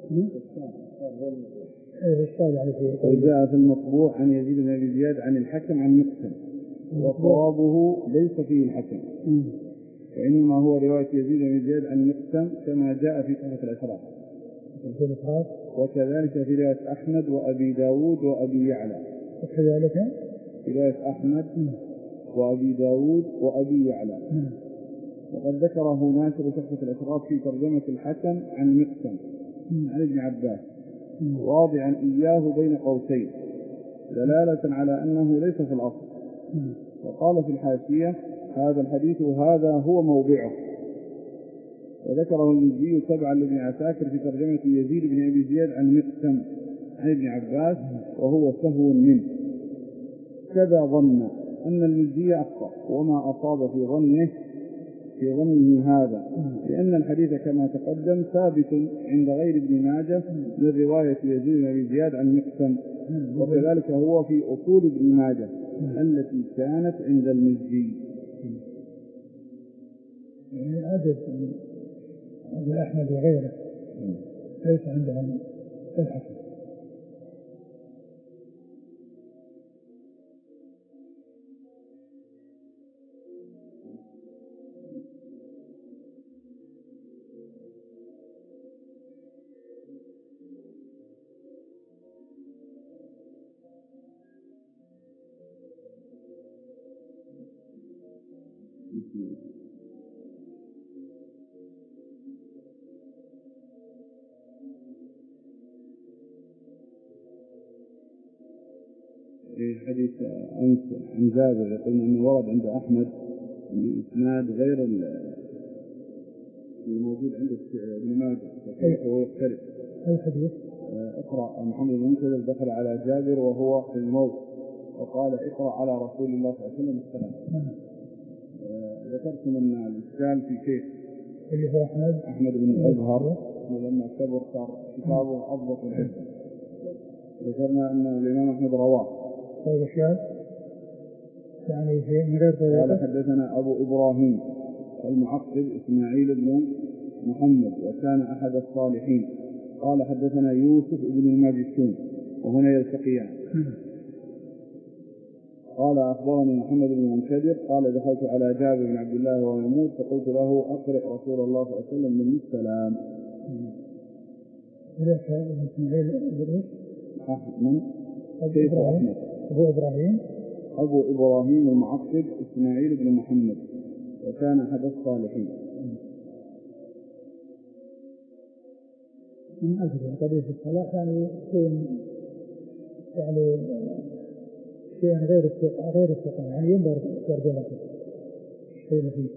Speaker 2: وجاء
Speaker 1: في المطبوع عن يزيد بن أبي زياد عن الحكم عن مقسم، وصوابه ليس فيه الحكم، وإنما هو رواية يزيد بن زياد عن مقسم كما جاء في تحفة الأشراف، وكذلك في رواية أحمد وأبي داود وأبي يعلى.
Speaker 2: وكذلك
Speaker 1: رواية أحمد وأبي داود وأبي يعلى. وقد ذكره ناشر تحفة الأشراف في ترجمة الحسن عن مقسم عن ابن عباس واضعا إياه بين قوسين دلالة على أنه ليس في الأصل. وقال في الحاشية هذا الحديث هذا هو موضعه. وذكره المزي تبعا لابن عساكر في ترجمة يزيد بن أبي زياد عن مقسم عن ابن عباس وهو سهو منه. كذا ظن أن المزي أخطأ وما أصاب في ظنه هذا، لأن الحديث كما تقدم ثابت عند غير ابن ماجه من رواية يزيد بن أبي زياد عن مقسم، وكذلك هو في أصول ابن ماجه التي كانت عند المزي.
Speaker 2: عدد أحمد وغيره ليس عندهم الحسن.
Speaker 1: حديث أنس عن جابر يقول أنه ورد عند أحمد بإسناد غير الموجود عند ابن ماجه فهو يختلف.
Speaker 2: أي حديث؟
Speaker 1: اقرأ محمد بن منكدر دخل على جابر وهو في الموت وقال اقرأ على رسول الله صلى الله عليه وسلم السلام. ذكرت من الإشكال في شيء
Speaker 2: اللي هو
Speaker 1: أحمد بن الأزهر لما كبر صار كتابه أضبط الحفظ. ذكرنا أن الإمام أحمد رواه
Speaker 2: يعني من غير طريقة.
Speaker 1: قال حدثنا أبو إبراهيم المعقب إسماعيل بن محمد وكان أحد الصالحين. قال حدثنا يوسف بن الماجشون وهنا يلتقيان. قال أخبرني محمد بن منكدر قال دخلت على جابر بن عبد الله وهو يموت فقلت له أقرئ رسول الله صلى الله عليه وسلم من السلام. أبو إبراهيم المعقب إسماعيل بن محمد وكان أحد الصالحين.
Speaker 2: من أجل قضية الصلاة يعني شيء غير الثقة يعني ينظر ترجمته شيء فيه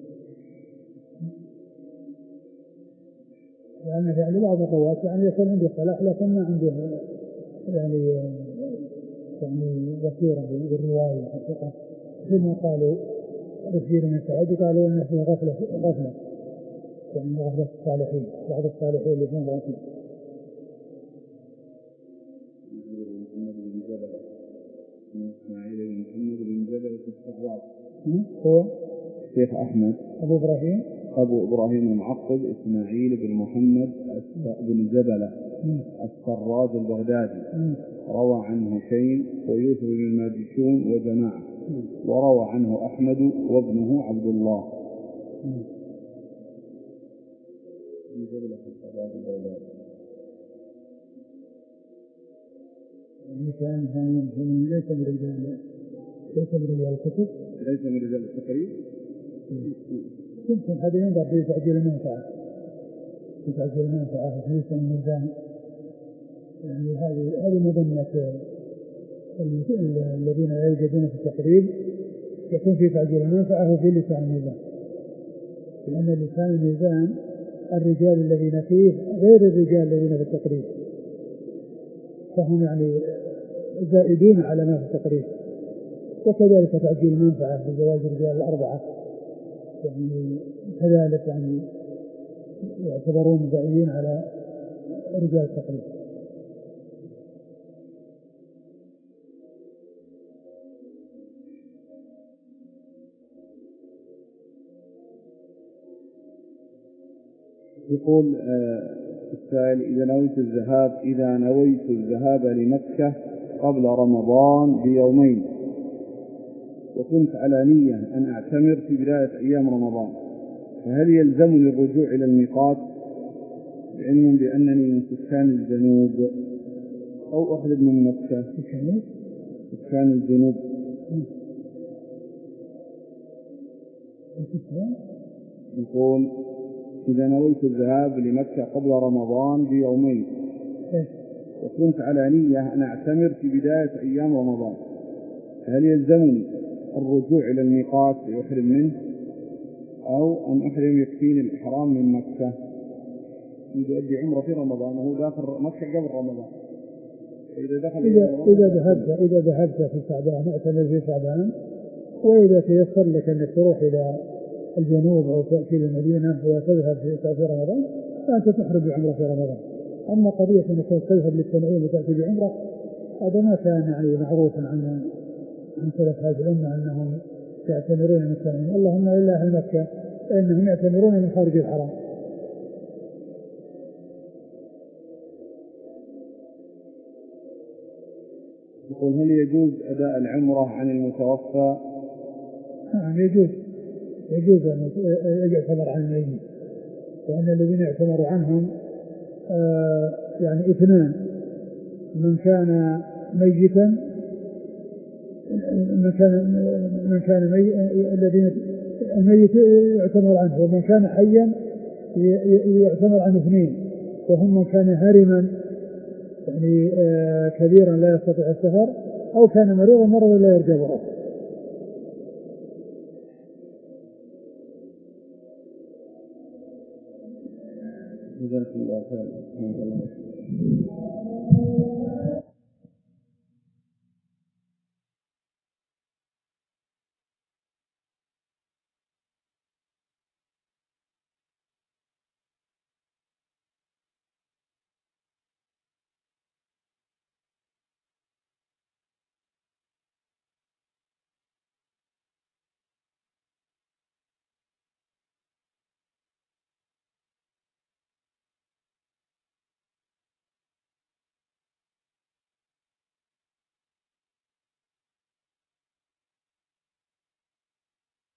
Speaker 2: يعني بعض الرواة يعني يكون عنده صلاح لكن ما عنده يعني بصيرة بالرواية الثقة ثم قالوا رسيل من سعد قالوا أن فيه غفلة يعني غفلة الصالحين بعض الصالحين اللي فيهم غفلة.
Speaker 1: إسماعيل بن محمد بن جبل في الصحراء
Speaker 2: هو
Speaker 1: الشيخ أحمد أبو إبراهيم المعقب إسماعيل بن محمد بن جبلة السراج البغدادي روى عنه شيء ويوسف بن الماجشون وجماعة وروى عنه أحمد وابنه عبد الله.
Speaker 2: ليس من رجال الكتب
Speaker 1: ليس من رجال التقريب.
Speaker 2: يمكن هذا ينظر في تعجيل المنفعة وفي الميزان يعني هذه مظنة الذين يوجدون في التقريب يكون في تعجيل المنفعة وفي لسان الميزان، لأن لسان الميزان الرجال الذين فيه غير الرجال الذين في التقريب فهم يعني زائدين على ما في التقريب. وكذلك تعجيل المنفعة في زواج الرجال الأربعة يعني كذلك يعني يعتبرون زائدين على رجال التقريب.
Speaker 1: يقول السائل إذا نويت الذهاب لمكة قبل رمضان بيومين وكنت على نية أن أعتمر في بداية أيام رمضان فهل يلزمني الرجوع إلى الميقات بعلم بأنني من سكان الجنوب أو أحدث من مكة؟ سكان الجنوب يقول إذا نويت الذهاب لمكة قبل رمضان بيومين وكنت على نية أن أعتمر في بداية أيام رمضان، هل يلزمني الرجوع إلى الميقات لأحرم منه أو أن أحرم يكفيني الإحرام من مكة؟ يؤدي عمره في رمضان وهو داخل مكة قبل رمضان.
Speaker 2: إذا ذهبت في شعبان اعتمر في شعبان، وإذا تيسر لك أنك تروح إلى الجنوب أو تأتي للمدينة وتذهب في رمضان فأنت تحرم بعمرة في رمضان. أما قضية أنك تذهب للتنعيم وتأتي بعمرة هذا ما كان يعني معروفا عن سلف هذه الأمة أنهم يعتمرون من التنعيم، اللهم إلا أهل مكة فإنهم يعتمرون من خارج الحرم.
Speaker 1: يقول هل يجوز أداء العمرة عن المتوفى؟
Speaker 2: نعم يجوز أن يعتمر عن الميت، لأن الذين يعتمر عنهم يعني اثنان: من كان ميتا الذين الميت يعتمر عنه، ومن كان حيا يعتمر عن اثنين، وهم من كان هرما يعني كبيرا لا يستطيع السفر، أو كان مريضا لا يرجى برأه.
Speaker 1: جزاك الله خير.